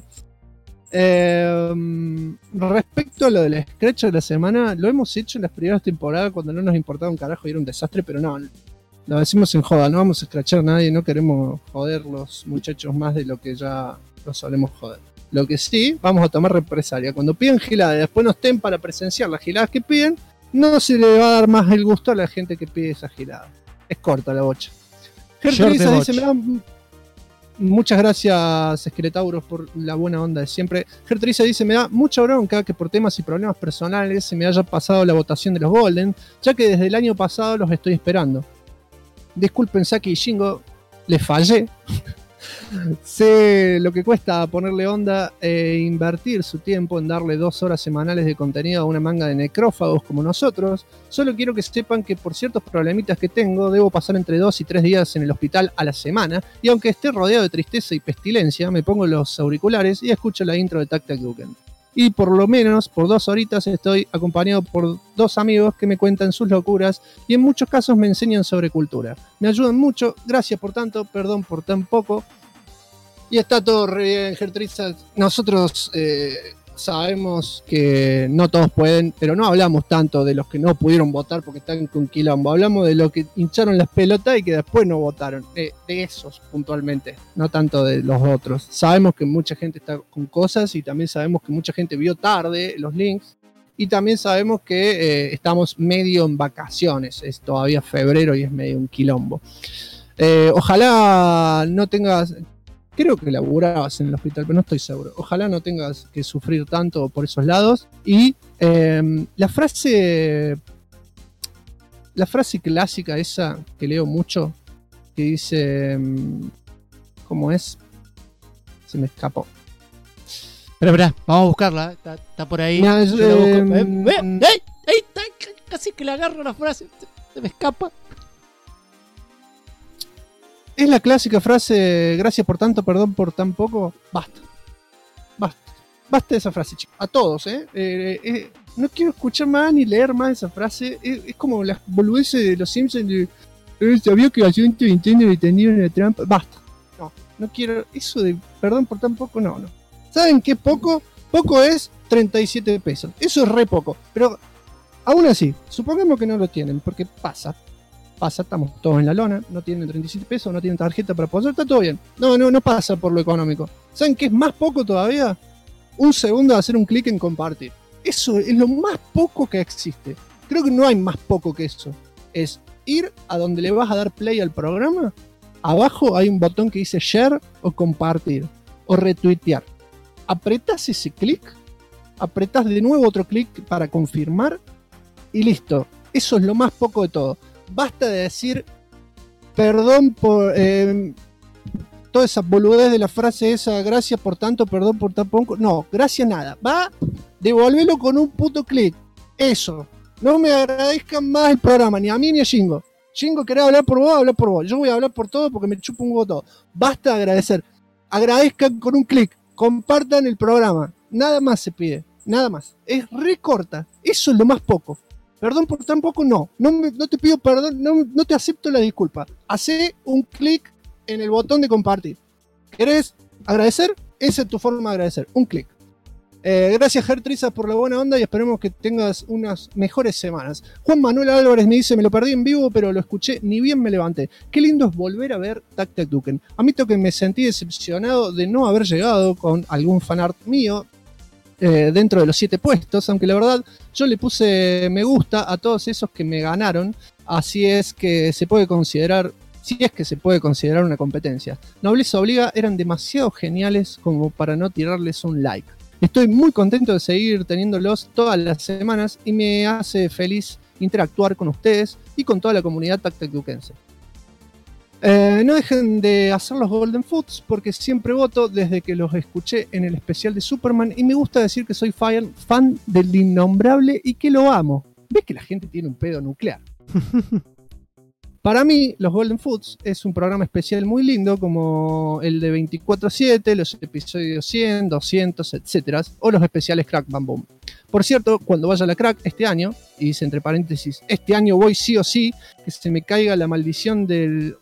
Respecto a lo del scratch de la semana, lo hemos hecho en las primeras temporadas cuando no nos importaba un carajo y era un desastre, pero no, lo decimos en joda, no vamos a scratchar a nadie, no queremos joder los muchachos más de lo que ya los solemos joder. Lo que sí, vamos a tomar represalia. Cuando piden giladas y después no estén para presenciar las giladas que piden, no se le va a dar más el gusto a la gente que pide esas giladas. Es corta la bocha. Gertrudisa dice, muchas gracias, Esqueletauros, por la buena onda de siempre. Gertrudisa dice, me da mucha bronca que por temas y problemas personales se me haya pasado la votación de los Golden, ya que desde el año pasado los estoy esperando. Disculpen, Saki y Shingo, les fallé. Sé lo que cuesta ponerle onda e invertir su tiempo en darle 2 horas semanales de contenido a una manga de necrófagos como nosotros. Solo quiero que sepan que por ciertos problemitas que tengo, debo pasar entre 2 y 3 días en el hospital a la semana. Y aunque esté rodeado de tristeza y pestilencia, me pongo los auriculares y escucho la intro de Tac Tac Duken. Y por lo menos por 2 horitas estoy acompañado por 2 amigos que me cuentan sus locuras y en muchos casos me enseñan sobre cultura. Me ayudan mucho, gracias por tanto, perdón por tan poco. Y está todo re bien, Gertrude. Nosotros sabemos que no todos pueden, pero no hablamos tanto de los que no pudieron votar porque están con quilombo. Hablamos de los que hincharon las pelotas y que después no votaron. De esos puntualmente, no tanto de los otros. Sabemos que mucha gente está con cosas y también sabemos que mucha gente vio tarde los links. Y también sabemos que estamos medio en vacaciones. Es todavía febrero y es medio un quilombo. Ojalá no tengas... Creo que laburabas en el hospital, pero no estoy seguro. Ojalá no tengas que sufrir tanto por esos lados. Y la frase clásica esa que leo mucho, que dice... ¿Cómo es? Se me escapó. Espera, vamos a buscarla. Está por ahí. Casi que le agarro la frase. Se me escapa. Es la clásica frase, gracias por tanto, perdón por tan poco. Basta de esa frase, chicos. A todos, no quiero escuchar más ni leer más esa frase. Es como las boludeces de los Simpsons. Sabía que hacía un Nintendo y tenía una trampa. Basta. No quiero. Eso de perdón por tan poco, no. ¿Saben qué poco? Poco es 37 pesos. Eso es re poco. Pero aún así, supongamos que no lo tienen, porque pasa, estamos todos en la lona, no tienen 37 pesos, no tienen tarjeta para poder, está todo bien. No pasa por lo económico. ¿Saben qué es más poco todavía? Un segundo de hacer un clic en compartir. Eso es lo más poco que existe. Creo que no hay más poco que eso. Es ir a donde le vas a dar play al programa. Abajo hay un botón que dice share o compartir o retuitear. Apretás ese clic, apretás de nuevo otro clic para confirmar y listo. Eso es lo más poco de todo. Basta de decir perdón por toda esa boludez de la frase esa, gracias por tanto, perdón por tan poco. No, gracias nada. Va, devolvelo con un puto clic. Eso. No me agradezcan más el programa, ni a mí ni a Shingo. Shingo, ¿querés hablar por vos? Habla por vos. Yo voy a hablar por todo porque me chupo un huevo todo. Basta de agradecer. Agradezcan con un clic. Compartan el programa. Nada más se pide. Nada más. Es re corta. Eso es lo más poco. Perdón por tan poco, no te pido perdón, no te acepto la disculpa. Hacé un clic en el botón de compartir. ¿Querés agradecer? Esa es tu forma de agradecer, un clic. Gracias Gertrude por la buena onda y esperemos que tengas unas mejores semanas. Juan Manuel Álvarez me dice, me lo perdí en vivo, pero lo escuché, ni bien me levanté. Qué lindo es volver a ver Tac Tac Duken. A mí que me sentí decepcionado de no haber llegado con algún fanart mío dentro de los 7 puestos, aunque la verdad yo le puse me gusta a todos esos que me ganaron, así es que se puede considerar, si es que se puede considerar una competencia. Nobleza Obliga eran demasiado geniales como para no tirarles un like. Estoy muy contento de seguir teniéndolos todas las semanas y me hace feliz interactuar con ustedes y con toda la comunidad Tac Tac Dukense. No dejen de hacer los Golden Foods porque siempre voto desde que los escuché en el especial de Superman y me gusta decir que soy fan del innombrable y que lo amo. ¿Ves que la gente tiene un pedo nuclear? Para mí, los Golden Foods es un programa especial muy lindo como el de 24/7, los episodios 100, 200, etc. O los especiales Crack Bam Boom. Por cierto, cuando vaya a la Crack este año, y dice entre paréntesis, este año voy sí o sí, que se me caiga la maldición del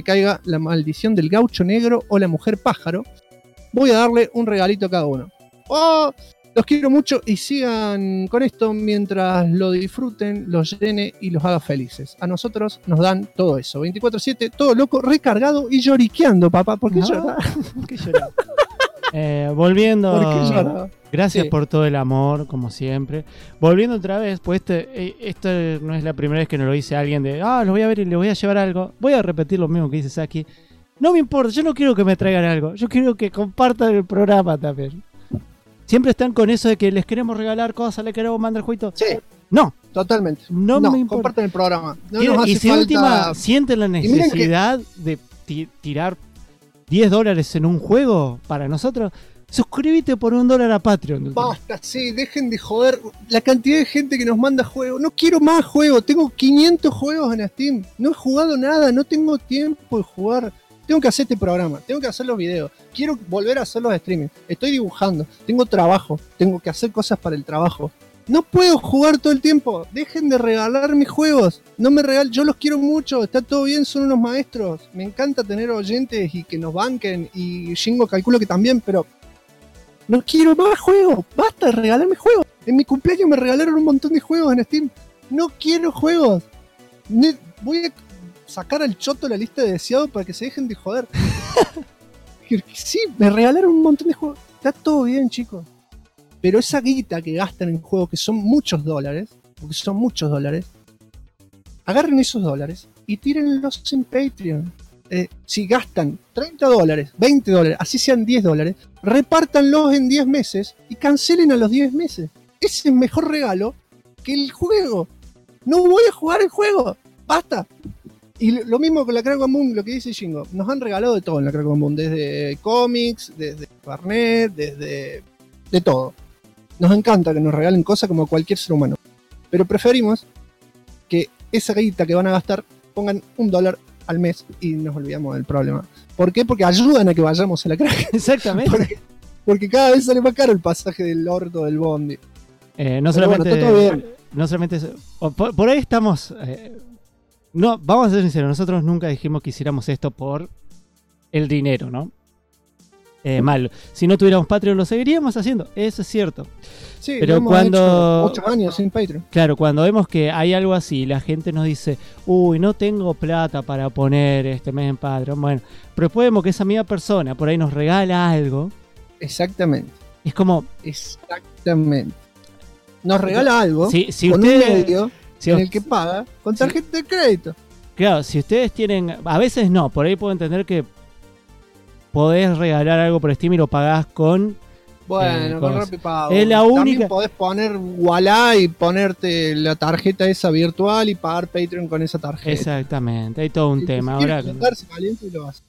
gaucho negro o la mujer pájaro, voy a darle un regalito a cada uno. ¡Oh! Los quiero mucho y sigan con esto mientras lo disfruten, los llene y los haga felices. A nosotros nos dan todo eso. 24/7, todo loco, recargado y lloriqueando, papá. ¿Por qué llorar? ¿Por qué llorar? Volviendo. ¿Por qué llorar? Gracias por todo el amor, como siempre. Volviendo otra vez, pues esto no es la primera vez que nos lo dice alguien de los voy a ver y les voy a llevar algo. Voy a repetir lo mismo que dice Saki. No me importa, yo no quiero que me traigan algo. Yo quiero que compartan el programa también. Siempre están con eso de que les queremos regalar cosas, les queremos mandar jueguitos. Sí. No. Totalmente. No me importa. Comparten el programa. No y nos hace si falta... última sienten la necesidad de tirar $10 en un juego para nosotros, suscríbete por $1 a Patreon. Basta, sí, dejen de joder la cantidad de gente que nos manda juegos. No quiero más juegos, tengo 500 juegos en Steam. No he jugado nada, no tengo tiempo de jugar. Tengo que hacer este programa, tengo que hacer los videos. Quiero volver a hacer los streaming. Estoy dibujando, tengo trabajo, tengo que hacer cosas para el trabajo. No puedo jugar todo el tiempo. Dejen de regalar mis juegos. No me regalen, yo los quiero mucho. Está todo bien, son unos maestros. Me encanta tener oyentes y que nos banquen. Y Shingo calculo que también, pero no quiero más juegos. Basta de regalarme juegos. En mi cumpleaños me regalaron un montón de juegos en Steam. No quiero juegos. Voy a sacar al choto la lista de deseados para que se dejen de joder. Sí, me regalaron un montón de juegos. Está todo bien, chicos. Pero esa guita que gastan en juegos, que son muchos dólares, porque son muchos dólares, agarren esos dólares y tírenlos en Patreon. Si gastan $30, $20, así sean $10, repártanlos en 10 meses y cancelen a los 10 meses. Ese es mejor regalo que el juego. No voy a jugar el juego. Basta. Y lo mismo con la Crack Moon, lo que dice Shingo. Nos han regalado de todo en la Crack Moon, desde cómics, desde Barnet, desde de todo. Nos encanta que nos regalen cosas como cualquier ser humano. Pero preferimos que esa guita que van a gastar pongan $1 al mes y nos olvidamos del problema. ¿Por qué? Porque ayudan a que vayamos a la Crack. Exactamente. Porque cada vez sale más caro el pasaje del orto del bondi. No solamente, bueno, está todo bien. No solamente eso. Por ahí estamos. No, vamos a ser sinceros, nosotros nunca dijimos que hiciéramos esto por el dinero, ¿no? Mal. Si no tuviéramos Patreon lo seguiríamos haciendo, eso es cierto. Sí, pero hemos cuando hecho 8 años sin Patreon. Claro, cuando vemos que hay algo así, la gente nos dice, uy, no tengo plata para poner este mes en Patreon. Bueno, pero después vemos que esa misma persona por ahí nos regala algo. Exactamente. Es como... Exactamente. Nos regala algo si con usted, un medio en el que paga con tarjeta de crédito. Claro, si ustedes tienen... A veces no, por ahí puedo entender que podés regalar algo por Steam y lo pagás con... Bueno, con Rappi Pago. Es la única... También podés poner Wallah y ponerte la tarjeta esa virtual y pagar Patreon con esa tarjeta. Exactamente, hay todo un tema. Ahora, caliente y lo hace.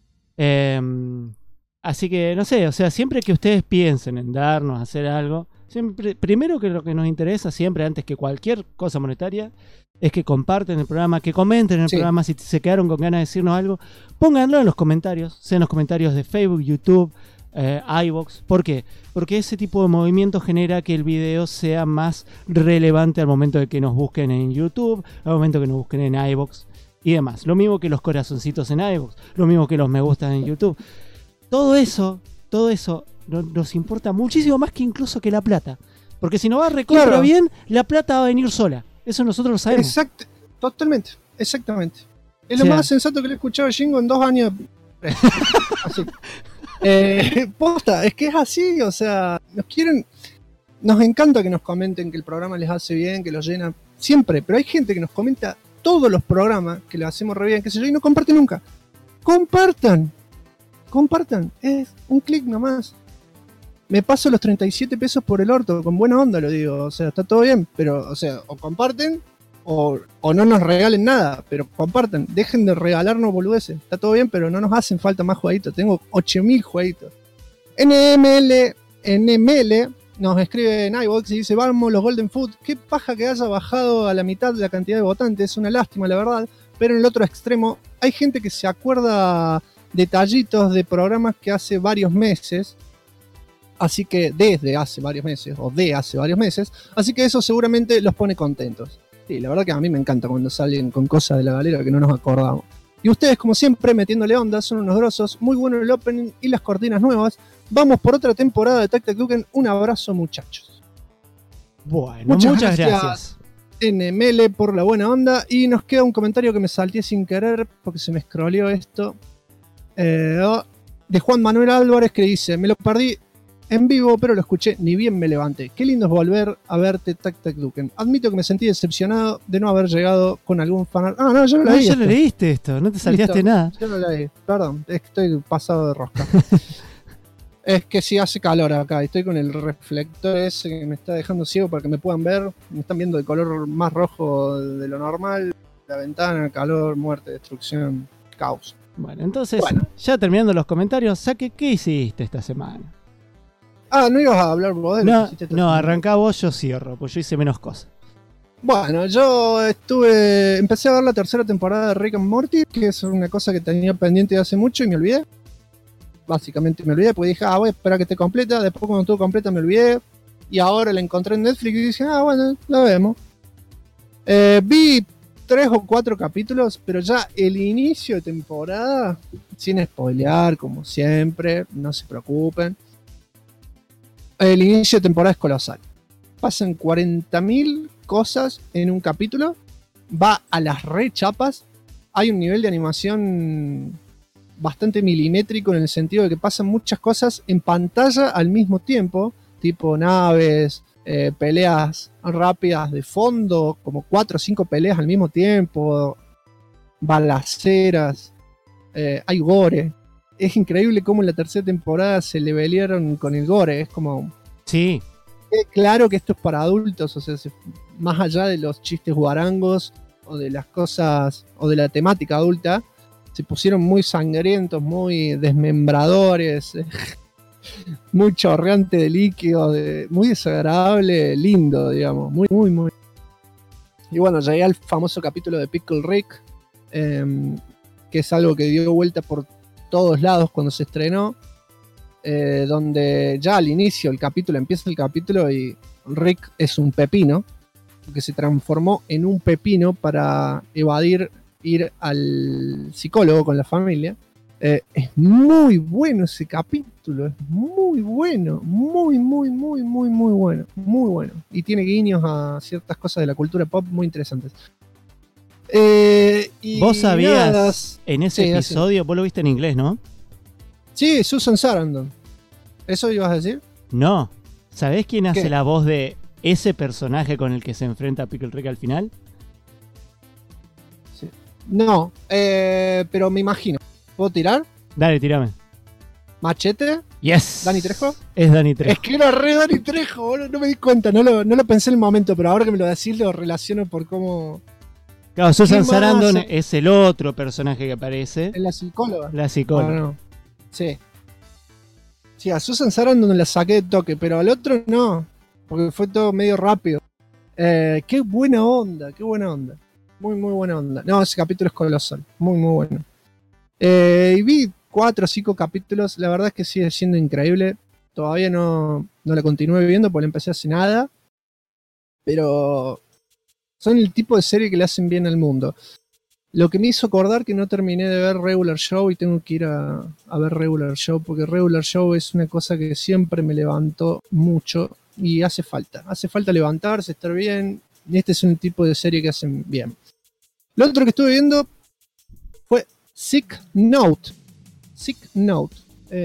Así que, no sé, o sea, siempre que ustedes piensen en darnos, hacer algo, siempre, primero que lo que nos interesa, siempre antes que cualquier cosa monetaria, es que comparten el programa, que comenten el programa. Si se quedaron con ganas de decirnos algo, pónganlo en los comentarios, sea en los comentarios de Facebook, YouTube, iVoox. ¿Por qué? Porque ese tipo de movimiento genera que el video sea más relevante al momento de que nos busquen en YouTube, al momento que nos busquen en iVoox y demás. Lo mismo que los corazoncitos en iVoox, lo mismo que los me gustan en YouTube. Todo eso nos importa muchísimo más que incluso que la plata. Porque si no va recontra bien, la plata va a venir sola. Eso nosotros lo sabemos. Exacto, totalmente, exactamente. Es lo más sensato que le he escuchado a Shingo en 2 años. Así. Posta, es que es así, o sea, nos encanta que nos comenten que el programa les hace bien, que los llena, siempre, pero hay gente que nos comenta todos los programas que le hacemos re bien, qué sé yo, y no comparte nunca. Compartan, es un clic nomás. Me paso los 37 pesos por el orto, con buena onda lo digo, o sea, está todo bien, pero, o sea, o comparten o no nos regalen nada, pero compartan, dejen de regalarnos boludeces, está todo bien, pero no nos hacen falta más jueguitos, tengo 8000 jueguitos. NML nos escribe en iVoox y dice, vamos los Golden Food, qué paja que haya bajado a la mitad la cantidad de votantes, es una lástima la verdad, pero en el otro extremo hay gente que se acuerda detallitos de programas que hace varios meses, así que desde hace varios meses, o de hace varios meses, así que eso seguramente los pone contentos. Sí, la verdad que a mí me encanta cuando salen con cosas de la galera que no nos acordamos. Y ustedes, como siempre, metiéndole onda, son unos grosos, muy bueno el opening y las cortinas nuevas. Vamos por otra temporada de Tac Tac Duken. Un abrazo, muchachos. Bueno, muchas gracias. NML por la buena onda. Y nos queda un comentario que me salté sin querer porque se me scrolleó esto. De Juan Manuel Álvarez, que dice, me lo perdí en vivo, pero lo escuché ni bien me levanté. Qué lindo es volver a verte, Tac Tac Duken. Admito que me sentí decepcionado de no haber llegado con algún fan. Ah, no, yo lo leí. Ya lo leíste esto, no te salteaste nada. Yo lo leí, perdón, es que estoy pasado de rosca. Es que sí hace calor acá, estoy con el reflector ese que me está dejando ciego para que me puedan ver. Me están viendo de color más rojo de lo normal. La ventana, calor, muerte, destrucción, caos. Bueno, entonces, Bueno. ya terminando los comentarios, Saque, ¿qué hiciste esta semana? Ah, ¿no ibas a hablar vos de lo que hiciste esta semana? Arrancá vos, yo cierro, pues yo hice menos cosas. Bueno, yo empecé a ver la tercera temporada de Rick and Morty, que es una cosa que tenía pendiente de hace mucho y me olvidé. Básicamente me olvidé, porque dije, voy a esperar que esté completa. Después cuando estuvo completa me olvidé. Y ahora la encontré en Netflix y dije, bueno, la vemos. Vi 3 o 4 capítulos, pero ya el inicio de temporada, sin spoilear, como siempre, no se preocupen. El inicio de temporada es colosal. Pasan 40.000 cosas en un capítulo. Va a las rechapas. Hay un nivel de animación bastante milimétrico en el sentido de que pasan muchas cosas en pantalla al mismo tiempo, tipo naves, peleas rápidas de fondo, como 4 o 5 peleas al mismo tiempo, balaceras, hay gore. Es increíble cómo en la tercera temporada se levelearon con el gore. Es como... Sí. Claro que esto es para adultos, o sea, más allá de los chistes guarangos o de las cosas o de la temática adulta, se pusieron muy sangrientos, muy desmembradores, muy chorreante de líquido, muy desagradable, lindo, digamos, muy, muy, muy. Y bueno, llegué al famoso capítulo de Pickle Rick, que es algo que dio vuelta por todos lados cuando se estrenó. Donde ya al inicio empieza el capítulo y Rick es un pepino que se transformó en un pepino para evadir ir al psicólogo con la familia. Es muy bueno ese capítulo, es muy bueno, muy bueno, y tiene guiños a ciertas cosas de la cultura pop muy interesantes. ¿Vos sabías nada, en ese episodio? Vos lo viste en inglés, ¿no? Sí, Susan Sarandon. ¿Eso ibas a decir? No. ¿Sabés quién hace ¿Qué? la voz de ese personaje con el que se enfrenta Pickle Rick al final? Sí. No, pero me imagino. ¿Puedo tirar? Dale, tirame. ¿Machete? Yes. ¿Dani Trejo? Es Dani Trejo. Es que era re Dani Trejo, boludo. No me di cuenta, no lo pensé en el momento, pero ahora que me lo decís lo relaciono por cómo... Claro, Susan ¿Qué más? Sarandon es el otro personaje que aparece. ¿Es la psicóloga? La psicóloga. No. Sí. Sí, a Susan Sarandon la saqué de toque, pero al otro no, porque fue todo medio rápido. Qué buena onda, qué buena onda. Muy, muy buena onda. No, ese capítulo es colosal, muy, muy bueno. Y vi 4 o 5 capítulos, la verdad es que sigue siendo increíble. Todavía no la continué viendo porque la empecé hace nada, pero son el tipo de serie que le hacen bien al mundo. Lo que me hizo acordar que no terminé de ver Regular Show y tengo que ir a ver Regular Show, porque Regular Show es una cosa que siempre me levantó mucho y hace falta levantarse, estar bien, y este es un tipo de serie que hacen bien. Lo otro que estuve viendo fue Sick Note. Sick Note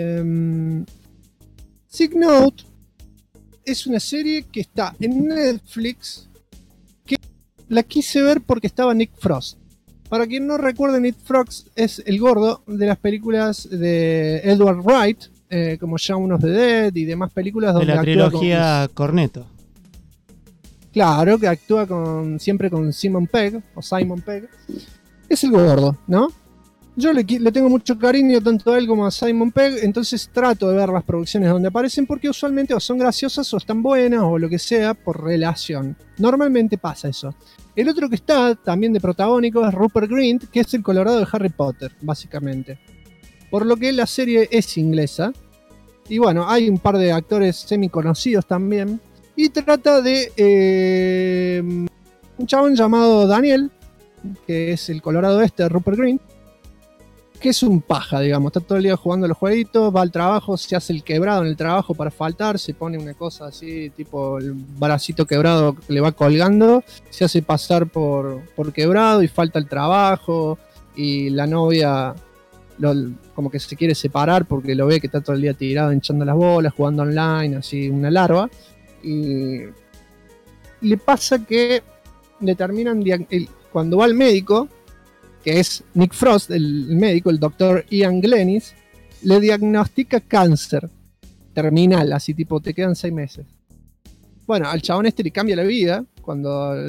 es una serie que está en Netflix, que la quise ver porque estaba Nick Frost. Para quien no recuerde, Nick Frost es el gordo de las películas de Edward Wright, como Shaun of the Dead y demás películas De donde la actúa trilogía Cornetto. Claro, que actúa siempre con Simon Pegg. Es el gordo, ¿no? Yo le tengo mucho cariño tanto a él como a Simon Pegg, entonces trato de ver las producciones donde aparecen porque usualmente o son graciosas o están buenas o lo que sea por relación. Normalmente pasa eso. El otro que está también de protagónico es Rupert Grint, que es el Colorado de Harry Potter, básicamente. Por lo que la serie es inglesa. Y bueno, hay un par de actores semi conocidos también. Y trata de un chabón llamado Daniel, que es el Colorado de Rupert Grint, que es un paja, digamos, está todo el día jugando a los jueguitos, va al trabajo, se hace el quebrado en el trabajo para faltar, se pone una cosa así, tipo el bracito quebrado que le va colgando, se hace pasar por quebrado y falta el trabajo, y la novia como que se quiere separar porque lo ve que está todo el día tirado hinchando las bolas, jugando online, así una larva, y le pasa que le terminan cuando va al médico, que es Nick Frost, el médico, el doctor Ian Glennis, le diagnostica cáncer terminal, así tipo, te quedan 6 meses. Bueno, al chabón le cambia la vida cuando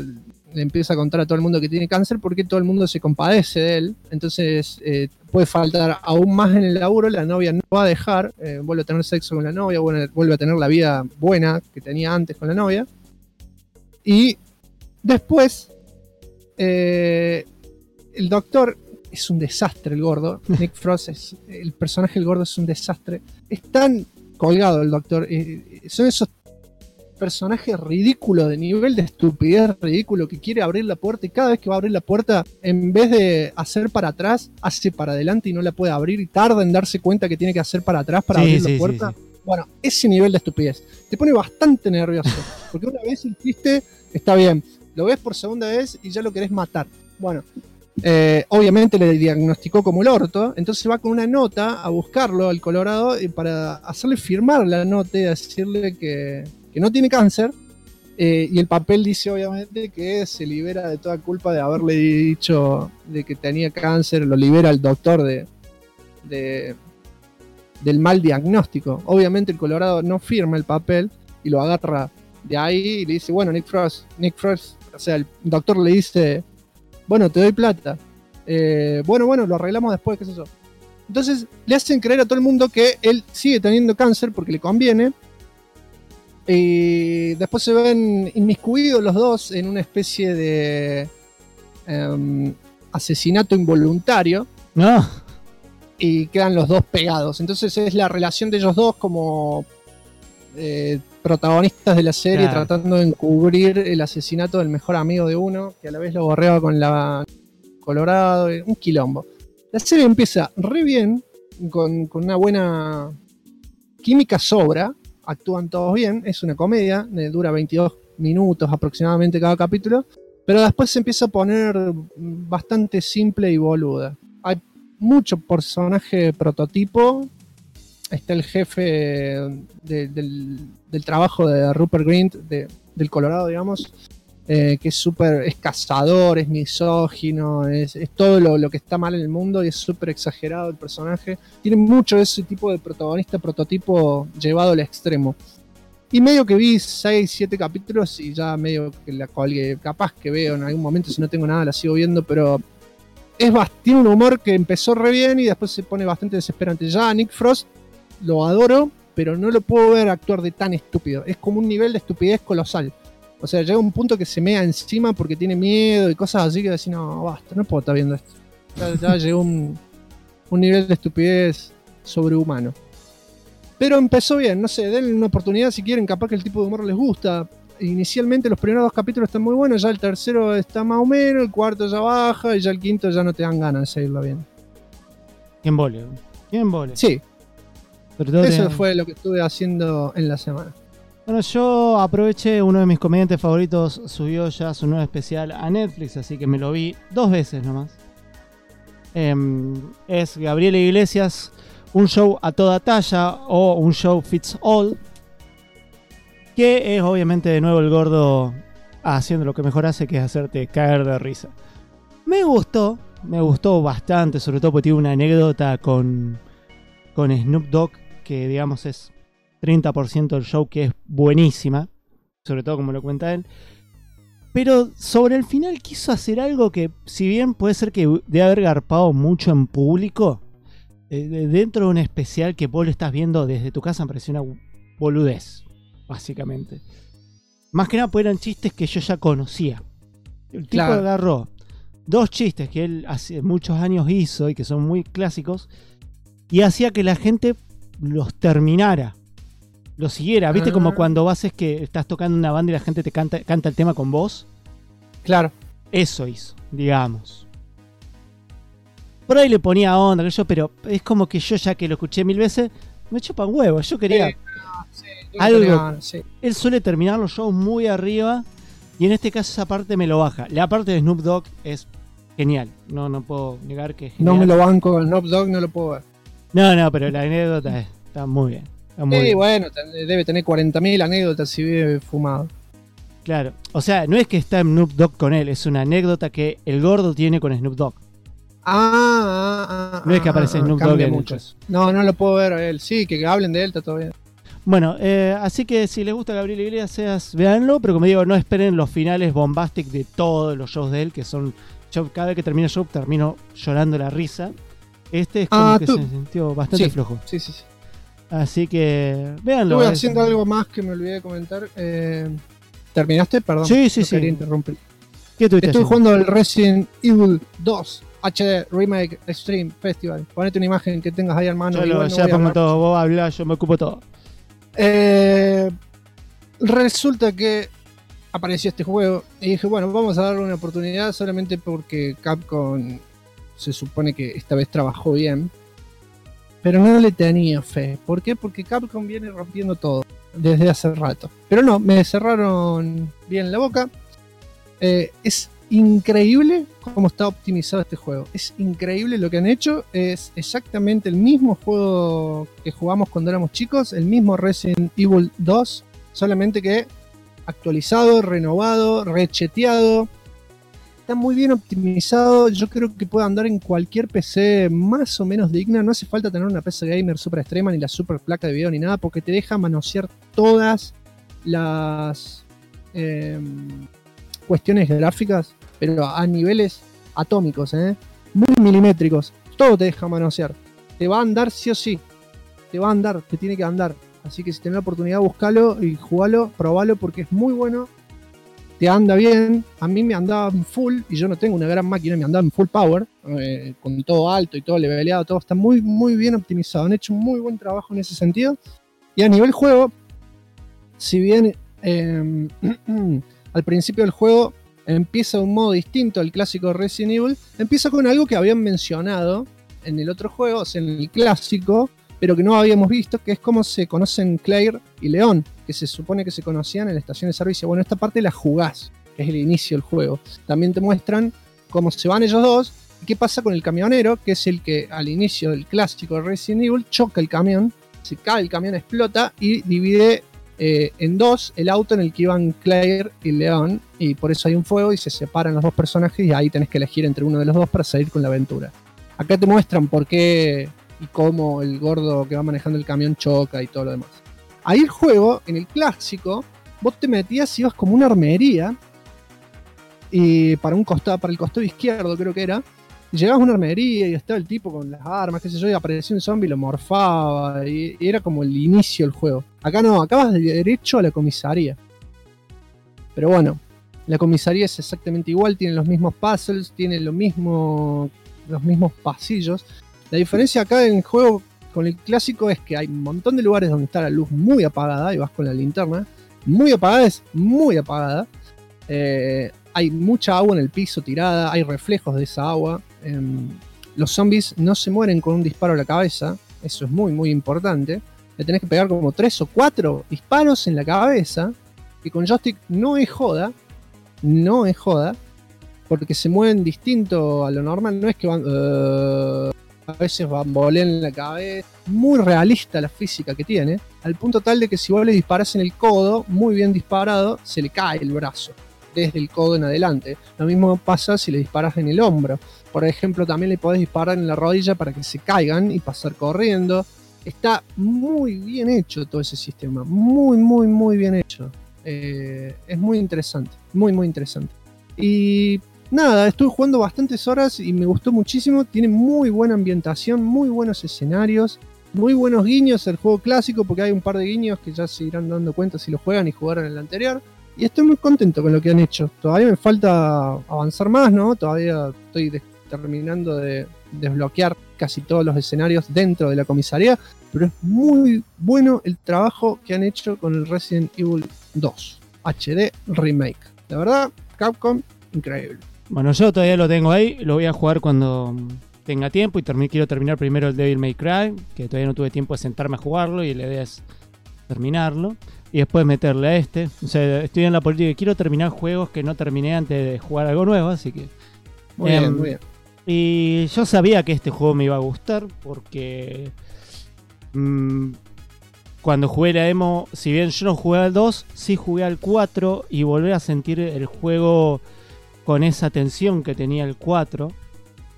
le empieza a contar a todo el mundo que tiene cáncer porque todo el mundo se compadece de él. Entonces puede faltar aún más en el laburo, la novia no va a dejar, vuelve a tener sexo con la novia, vuelve a tener la vida buena que tenía antes con la novia. Y después el doctor es un desastre, el gordo. Nick Frost, el personaje del gordo es un desastre. Es tan colgado el doctor. Son esos personajes ridículos, de nivel de estupidez ridículo, que quiere abrir la puerta y cada vez que va a abrir la puerta, en vez de hacer para atrás, hace para adelante y no la puede abrir y tarda en darse cuenta que tiene que hacer para atrás para abrir la puerta. Sí. Bueno, ese nivel de estupidez te pone bastante nervioso, porque una vez el chiste está bien, lo ves por segunda vez y ya lo querés matar. Bueno, obviamente le diagnosticó como el orto, entonces va con una nota a buscarlo al Colorado para hacerle firmar la nota y decirle que no tiene cáncer, y el papel dice obviamente que se libera de toda culpa de haberle dicho de que tenía cáncer, lo libera el doctor del mal diagnóstico. Obviamente el Colorado no firma el papel y lo agarra de ahí y le dice, bueno, Nick Frost, o sea, el doctor le dice, bueno, te doy plata, bueno, lo arreglamos después, qué sé yo. Entonces le hacen creer a todo el mundo que él sigue teniendo cáncer porque le conviene. Y después se ven inmiscuidos los dos en una especie de asesinato involuntario. No. Y quedan los dos pegados. Entonces es la relación de ellos dos como protagonistas de la serie, claro, tratando de encubrir el asesinato del mejor amigo de uno, que a la vez lo borreaba con la Colorado. Un quilombo. La serie empieza re bien, con una buena química sobra. Actúan todos bien, es una comedia, dura 22 minutos aproximadamente cada capítulo, pero después se empieza a poner bastante simple y boluda. Hay mucho personaje prototipo. Está el jefe del trabajo de Rupert Grint, del Colorado, digamos, que es cazador, es misógino, es todo lo que está mal en el mundo y es súper exagerado el personaje. Tiene mucho de ese tipo de protagonista prototipo llevado al extremo. Y medio que vi 6-7 capítulos y ya medio que capaz que veo en algún momento, si no tengo nada la sigo viendo, pero tiene un humor que empezó re bien y después se pone bastante desesperante. Ya Nick Frost lo adoro, pero no lo puedo ver actuar de tan estúpido. Es como un nivel de estupidez colosal. O sea, llega un punto que se mea encima porque tiene miedo y cosas así que decís, no, basta, no puedo estar viendo esto. Ya llegó un nivel de estupidez sobrehumano. Pero empezó bien, no sé, denle una oportunidad si quieren, capaz que el tipo de humor les gusta. Inicialmente los primeros 2 capítulos están muy buenos, ya el tercero está más o menos, el cuarto ya baja y ya el quinto ya no te dan ganas de seguirlo viendo. ¿Quién vole? Sí. Eso fue lo que estuve haciendo en la semana. Bueno, yo aproveché, uno de mis comediantes favoritos subió ya su nuevo especial a Netflix, así que me lo vi 2 veces nomás. Es Gabriel Iglesias, un show a toda talla o un show fits all, que es obviamente de nuevo el gordo haciendo lo que mejor hace, que es hacerte caer de risa. Me gustó bastante, sobre todo porque tiene una anécdota con Snoop Dogg, que digamos es 30% del show, que es buenísima, sobre todo como lo cuenta él. Pero sobre el final quiso hacer algo que, si bien puede ser que debe haber garpado mucho en público, dentro de un especial que vos lo estás viendo desde tu casa, me pareció una boludez, básicamente. Más que nada porque eran chistes que yo ya conocía. El tipo agarró 2 chistes que él hace muchos años hizo y que son muy clásicos, y hacía que la gente los terminara, lo siguiera. ¿Viste? Como cuando vas, es que estás tocando una banda y la gente te canta el tema con vos. Claro. Eso hizo, digamos. Por ahí le ponía onda, pero es como que yo, ya que lo escuché 1000 veces, me chupan huevos. Yo quería algo. Sí. Él suele terminar los shows muy arriba y en este caso esa parte me lo baja. La parte de Snoop Dogg es genial. No puedo negar que es genial. No me lo banco, el Snoop Dogg no lo puedo ver. No, pero la anécdota está muy bien. Sí, bueno, debe tener 40.000 anécdotas si vive fumado. Claro, o sea, no es que está Snoop Dogg con él, es una anécdota que el gordo tiene con Snoop Dogg. No es que aparece Snoop Dogg en mucho. No lo puedo ver a él. Sí, que hablen de él, está todo bien. Bueno, así que si les gusta Gabriel Iglesias, véanlo, pero como digo, no esperen los finales bombastic de todos los shows de él, que son... Yo cada vez que termino el show termino llorando la risa. Este es como que se sintió bastante flojo. Sí. Así que véanlo. Estuve haciendo algo más que me olvidé de comentar. ¿Terminaste? Perdón. Sí. Quería interrumpir. ¿Qué estuviste Estoy haciendo? jugando el Resident Evil 2 HD Remake Extreme Festival. Ponete una imagen que tengas ahí a mano. Ya pongo todo, vos hablás, yo me ocupo todo. Resulta que apareció este juego y dije, bueno, vamos a darle una oportunidad solamente porque Capcom se supone que esta vez trabajó bien, pero no le tenía fe. ¿Por qué? Porque Capcom viene rompiendo todo desde hace rato. Pero no, me cerraron bien la boca. Es increíble cómo está optimizado este juego. Es increíble lo que han hecho. Es exactamente el mismo juego que jugamos cuando éramos chicos, el mismo Resident Evil 2, solamente que actualizado, renovado, recheteado. Está muy bien optimizado. Yo creo que puede andar en cualquier PC más o menos digna. No hace falta tener una PC gamer super extrema ni la super placa de video ni nada, porque te deja manosear todas las cuestiones gráficas, pero a niveles atómicos, muy milimétricos. Todo te deja manosear. Te va a andar sí o sí. Te va a andar, te tiene que andar. Así que si tenés la oportunidad, búscalo y jugalo, probalo porque es muy bueno. Te anda bien. A mí me andaba en full y yo no tengo una gran máquina, me andaba en full power, con todo alto y todo leveleado, todo está muy, muy bien optimizado. Han hecho un muy buen trabajo en ese sentido. Y a nivel juego, si bien al principio del juego empieza de un modo distinto al clásico Resident Evil, empieza con algo que habían mencionado en el otro juego, o sea, en el clásico, pero que no habíamos visto, que es cómo se conocen Claire y Leon, que se supone que se conocían en la estación de servicio. Bueno, esta parte la jugás, que es el inicio del juego. También te muestran cómo se van ellos dos y qué pasa con el camionero, que es el que al inicio del clásico Resident Evil choca el camión, se cae el camión, explota y divide en dos el auto en el que iban Claire y Leon, y por eso hay un fuego y se separan los dos personajes y ahí tenés que elegir entre uno de los dos para seguir con la aventura. Acá te muestran por qué y cómo el gordo que va manejando el camión choca y todo lo demás. Ahí el juego, en el clásico, vos te metías y ibas como una armería, y para el costado izquierdo creo que era, llegabas a una armería y estaba el tipo con las armas, qué sé yo, y aparecía un zombie, lo morfaba, y era como el inicio del juego. Acá no, acá vas derecho a la comisaría. Pero bueno, la comisaría es exactamente igual, tiene los mismos puzzles, tiene los mismos pasillos. La diferencia acá en el juego con el clásico es que hay un montón de lugares donde está la luz muy apagada y vas con la linterna. Muy apagada es muy apagada. Hay mucha agua en el piso tirada, hay reflejos de esa agua. Los zombies no se mueren con un disparo a la cabeza, eso es muy muy importante. Le tenés que pegar como 3 o 4 disparos en la cabeza, y con joystick no es joda, porque se mueven distinto a lo normal, no es que van... a veces bambolean en la cabeza. Muy realista la física que tiene, al punto tal de que si vos le disparás en el codo, muy bien disparado, se le cae el brazo desde el codo en adelante. Lo mismo pasa si le disparas en el hombro. Por ejemplo, también le podés disparar en la rodilla para que se caigan y pasar corriendo. Está muy bien hecho todo ese sistema, muy muy muy bien hecho. Es muy interesante, muy muy interesante. Y nada, estuve jugando bastantes horas y me gustó muchísimo. Tiene muy buena ambientación, muy buenos escenarios, muy buenos guiños al juego clásico, porque hay un par de guiños que ya se irán dando cuenta si lo juegan y jugaron el anterior. Y estoy muy contento con lo que han hecho. Todavía me falta avanzar más, ¿no? Todavía estoy terminando de desbloquear casi todos los escenarios dentro de la comisaría, pero es muy bueno el trabajo que han hecho con el Resident Evil 2 HD Remake. La verdad, Capcom, increíble. Bueno, yo todavía lo tengo ahí, lo voy a jugar cuando tenga tiempo y quiero terminar primero el Devil May Cry, que todavía no tuve tiempo de sentarme a jugarlo y la idea es terminarlo y después meterle a este. O sea, estoy en la política que quiero terminar juegos que no terminé antes de jugar algo nuevo, así que... Muy bien, muy bien. Y yo sabía que este juego me iba a gustar porque cuando jugué la demo, si bien yo no jugué al 2, sí jugué al 4 y volver a sentir el juego con esa tensión que tenía el 4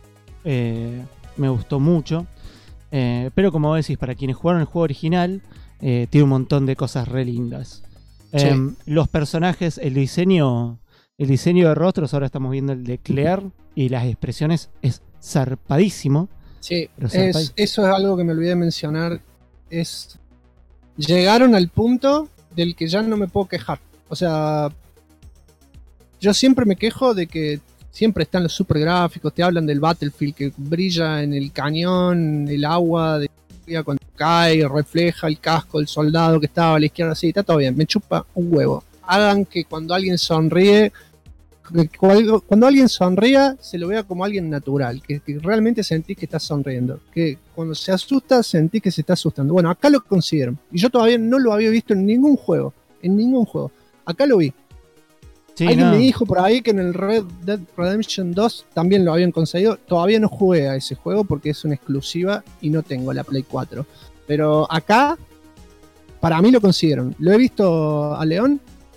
me gustó mucho. Pero como decís, para quienes jugaron el juego original, tiene un montón de cosas re lindas. Sí. Los personajes, el diseño de rostros, ahora estamos viendo el de Claire y las expresiones es zarpadísimo. Sí, Pero zarpadísimo. eso es algo que me olvidé de mencionar. Llegaron al punto del que ya no me puedo quejar. O sea, yo siempre me quejo de que siempre están los super gráficos, te hablan del Battlefield que brilla en el cañón, el agua cuando cae, refleja el casco del soldado que estaba a la izquierda, así, está todo bien, me chupa un huevo. Hagan que cuando alguien sonríe, cuando alguien sonría, se lo vea como alguien natural, que realmente sentís que está sonriendo, que cuando se asusta, sentís que se está asustando. Bueno, acá lo consiguieron, y yo todavía no lo había visto en ningún juego, acá lo vi. Sí, Alguien no. me dijo por ahí que en el Red Dead Redemption 2 también lo habían conseguido. Todavía no jugué a ese juego porque es una exclusiva y no tengo la Play 4. Pero acá, para mí lo consiguieron. Lo he visto a León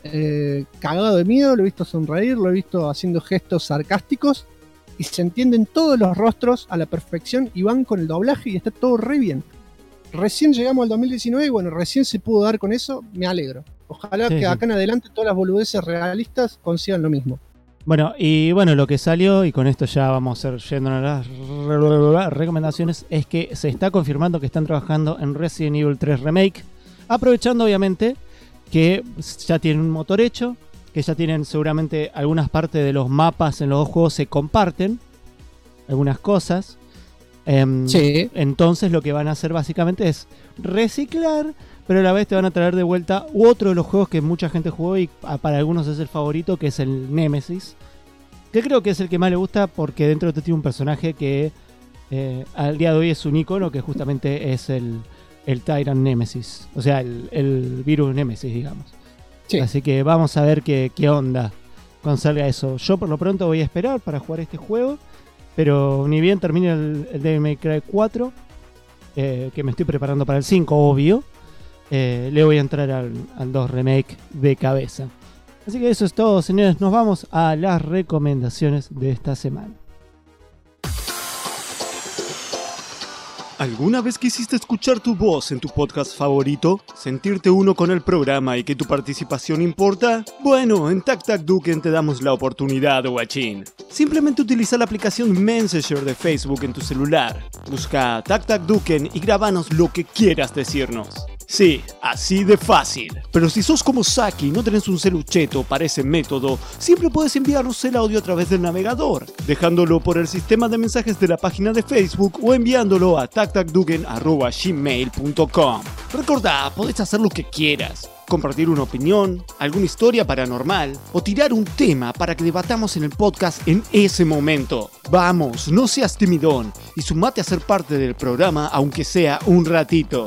cagado de miedo, lo he visto sonreír, lo he visto haciendo gestos sarcásticos y se entienden todos los rostros a la perfección y van con el doblaje y está todo re bien. Recién llegamos al 2019 y bueno, recién se pudo dar con eso, me alegro. Ojalá Sí, que sí. acá en adelante todas las boludeces realistas consigan lo mismo. Bueno, lo que salió, y con esto ya vamos a ir yendo a las recomendaciones, es que se está confirmando que están trabajando en Resident Evil 3 Remake, aprovechando obviamente que ya tienen un motor hecho, que ya tienen seguramente algunas partes de los mapas en los dos juegos se comparten, algunas cosas. Sí. Entonces lo que van a hacer básicamente es reciclar, pero a la vez te van a traer de vuelta otro de los juegos que mucha gente jugó y para algunos es el favorito, que es el Nemesis, que creo que es el que más le gusta porque dentro de este tiene un personaje que al día de hoy es un icono, que justamente es el Tyrant Nemesis, o sea, el virus Nemesis, digamos. Sí. Así que vamos a ver qué onda cuando salga eso. Yo por lo pronto voy a esperar para jugar este juego, pero ni bien termine el Devil May Cry 4, que me estoy preparando para el 5, obvio, le voy a entrar al 2 Remake de cabeza. Así que eso es todo, señores. Nos vamos a las recomendaciones de esta semana. ¿Alguna vez quisiste escuchar tu voz en tu podcast favorito? ¿Sentirte uno con el programa y que tu participación importa? Bueno, en Tac Tac Duken te damos la oportunidad, guachín. Simplemente utiliza la aplicación Messenger de Facebook en tu celular. Busca Tac Tac Duken y grabanos lo que quieras decirnos. Sí, así de fácil. Pero si sos como Saki y no tenés un celucheto para ese método, siempre puedes enviarnos el audio a través del navegador, dejándolo por el sistema de mensajes de la página de Facebook o enviándolo a tactacduken@gmail.com. Recordá, podés hacer lo que quieras. Compartir una opinión, alguna historia paranormal o tirar un tema para que debatamos en el podcast en ese momento. Vamos, no seas timidón y sumate a ser parte del programa aunque sea un ratito.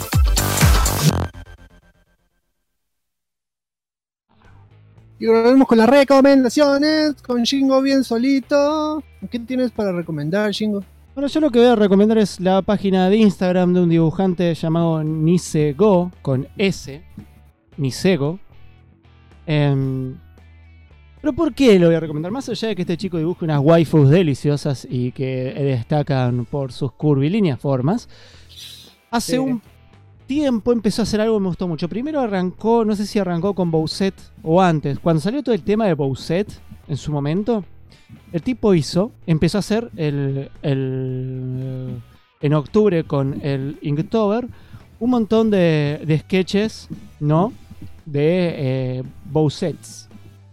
Y volvemos con las recomendaciones, con Shingo bien solito. ¿Qué tienes para recomendar, Shingo? Bueno, yo lo que voy a recomendar es la página de Instagram de un dibujante llamado Nisego, con S, Nisego. Pero ¿por qué lo voy a recomendar? Más allá de que este chico dibuje unas waifus deliciosas y que destacan por sus curvilíneas formas, hace un tiempo empezó a hacer algo que me gustó mucho. Primero arrancó, no sé si arrancó con Bowsette o antes, cuando salió todo el tema de Bowsette en su momento, el tipo empezó a hacer en octubre con el Inktober un montón de sketches, ¿no? De Bowsettes.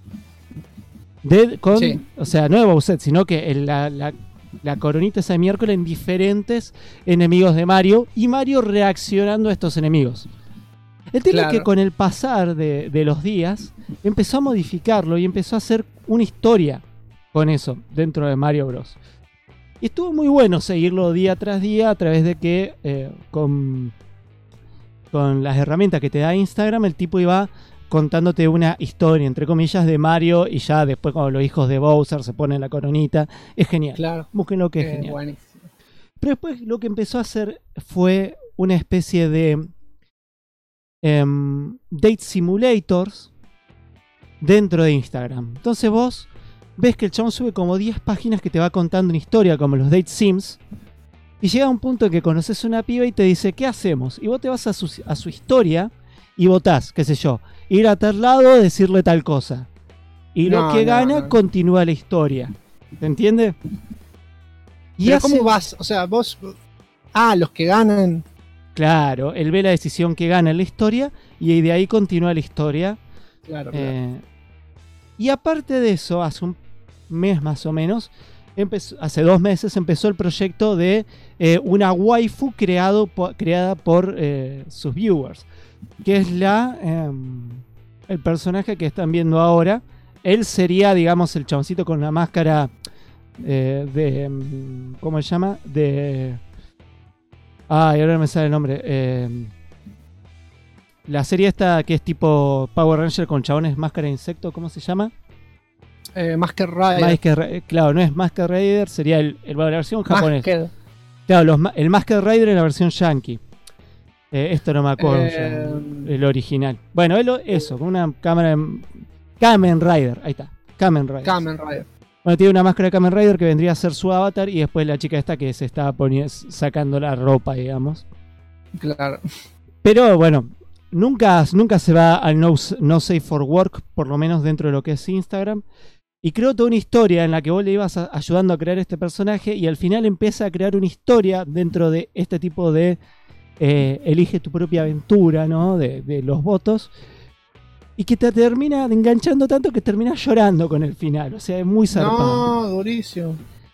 O sea, no de Bowsette, sino que la coronita esa de miércoles en diferentes enemigos de Mario y Mario reaccionando a estos enemigos. El tema es que con el pasar de los días empezó a modificarlo y empezó a hacer una historia con eso dentro de Mario Bros. Y estuvo muy bueno seguirlo día tras día a través de que con las herramientas que te da Instagram el tipo iba contándote una historia, entre comillas, de Mario y ya después cuando los hijos de Bowser se ponen la coronita. Es genial. Claro. Busquen lo que es genial. Buenísimo. Pero después lo que empezó a hacer fue una especie de date simulators dentro de Instagram. Entonces vos ves que el chabón sube como 10 páginas que te va contando una historia, como los date sims, Y llega un punto en que conoces una piba y te dice, ¿qué hacemos? Y vos te vas a su historia y votás, qué sé yo, ir a tal lado, decirle tal cosa. Y lo que gana continúa la historia. ¿Se entiende? ¿Pero cómo vas? O sea, vos... los que ganan... Claro, él ve la decisión que gana en la historia y de ahí continúa la historia. Claro. Y aparte de eso, hace un mes más o menos, hace 2 meses empezó el proyecto de una waifu creada por sus viewers, que es el personaje que están viendo ahora. Él sería, digamos, el chaboncito con la máscara ¿cómo se llama? Y ahora me sale el nombre. La serie esta que es tipo Power Ranger con chabones máscara de insecto, ¿cómo se llama? Masked Rider. Claro, no es Masked Rider, sería la versión japonesa. Masked. Claro, el Masked Rider en la versión yankee. Esto no me acuerdo, el original. Bueno, eso, con una cámara de Kamen Rider, ahí está, Kamen Rider. Bueno, tiene una máscara de Kamen Rider que vendría a ser su avatar y después la chica esta que se está sacando la ropa, digamos. Claro. Pero bueno, nunca se va al no safe for work, por lo menos dentro de lo que es Instagram. Y creó toda una historia en la que vos le ibas ayudando a crear este personaje y al final empieza a crear una historia dentro de este tipo de elige tu propia aventura, ¿no? De los votos. Y que te termina enganchando tanto que terminas llorando con el final. O sea, es muy zarpado. No, durísimo.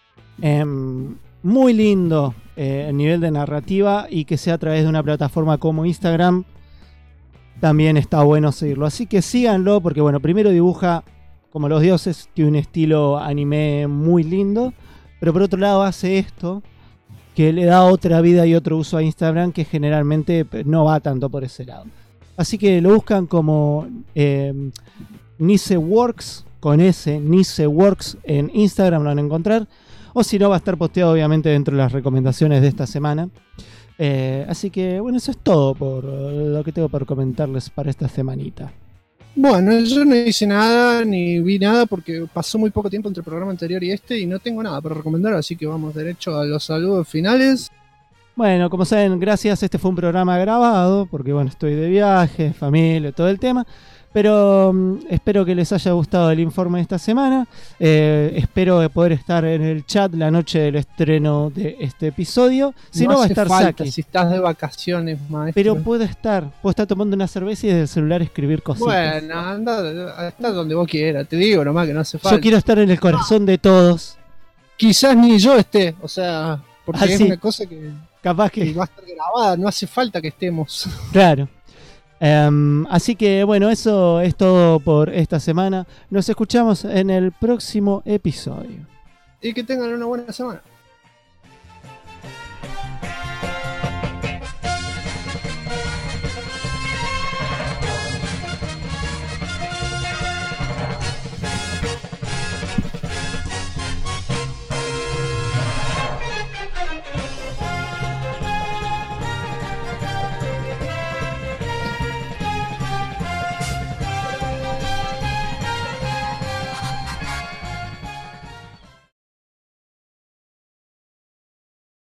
Muy lindo el nivel de narrativa y que sea a través de una plataforma como Instagram. También está bueno seguirlo. Así que síganlo porque, bueno, primero dibuja como los dioses, tiene un estilo anime muy lindo. Pero por otro lado hace esto que le da otra vida y otro uso a Instagram que generalmente no va tanto por ese lado. Así que lo buscan como Niceworks, con S, Niceworks en Instagram lo van a encontrar. O si no, va a estar posteado obviamente dentro de las recomendaciones de esta semana. Así que bueno, eso es todo por lo que tengo para comentarles para esta semanita. Bueno, yo no hice nada ni vi nada porque pasó muy poco tiempo entre el programa anterior y y no tengo nada para recomendar, así que vamos derecho a los saludos finales. Bueno, como saben, gracias. Este fue un programa grabado porque, bueno, estoy de viaje, familia, todo el tema. Pero espero que les haya gustado el informe de esta semana. Espero poder estar en el chat la noche del estreno de este episodio. Si no va a estar Saki. Si estás de vacaciones, maestro. Pero puedo estar tomando una cerveza y desde el celular escribir cositas. Bueno, anda donde vos quieras. Te digo nomás que no hace falta. Yo quiero estar en el corazón de todos. Quizás ni yo esté, o sea, porque es una cosa que... Capaz que va a estar grabada, no hace falta que estemos. Claro. Así que bueno, eso es todo por esta semana. Nos escuchamos en el próximo episodio. Y que tengan una buena semana.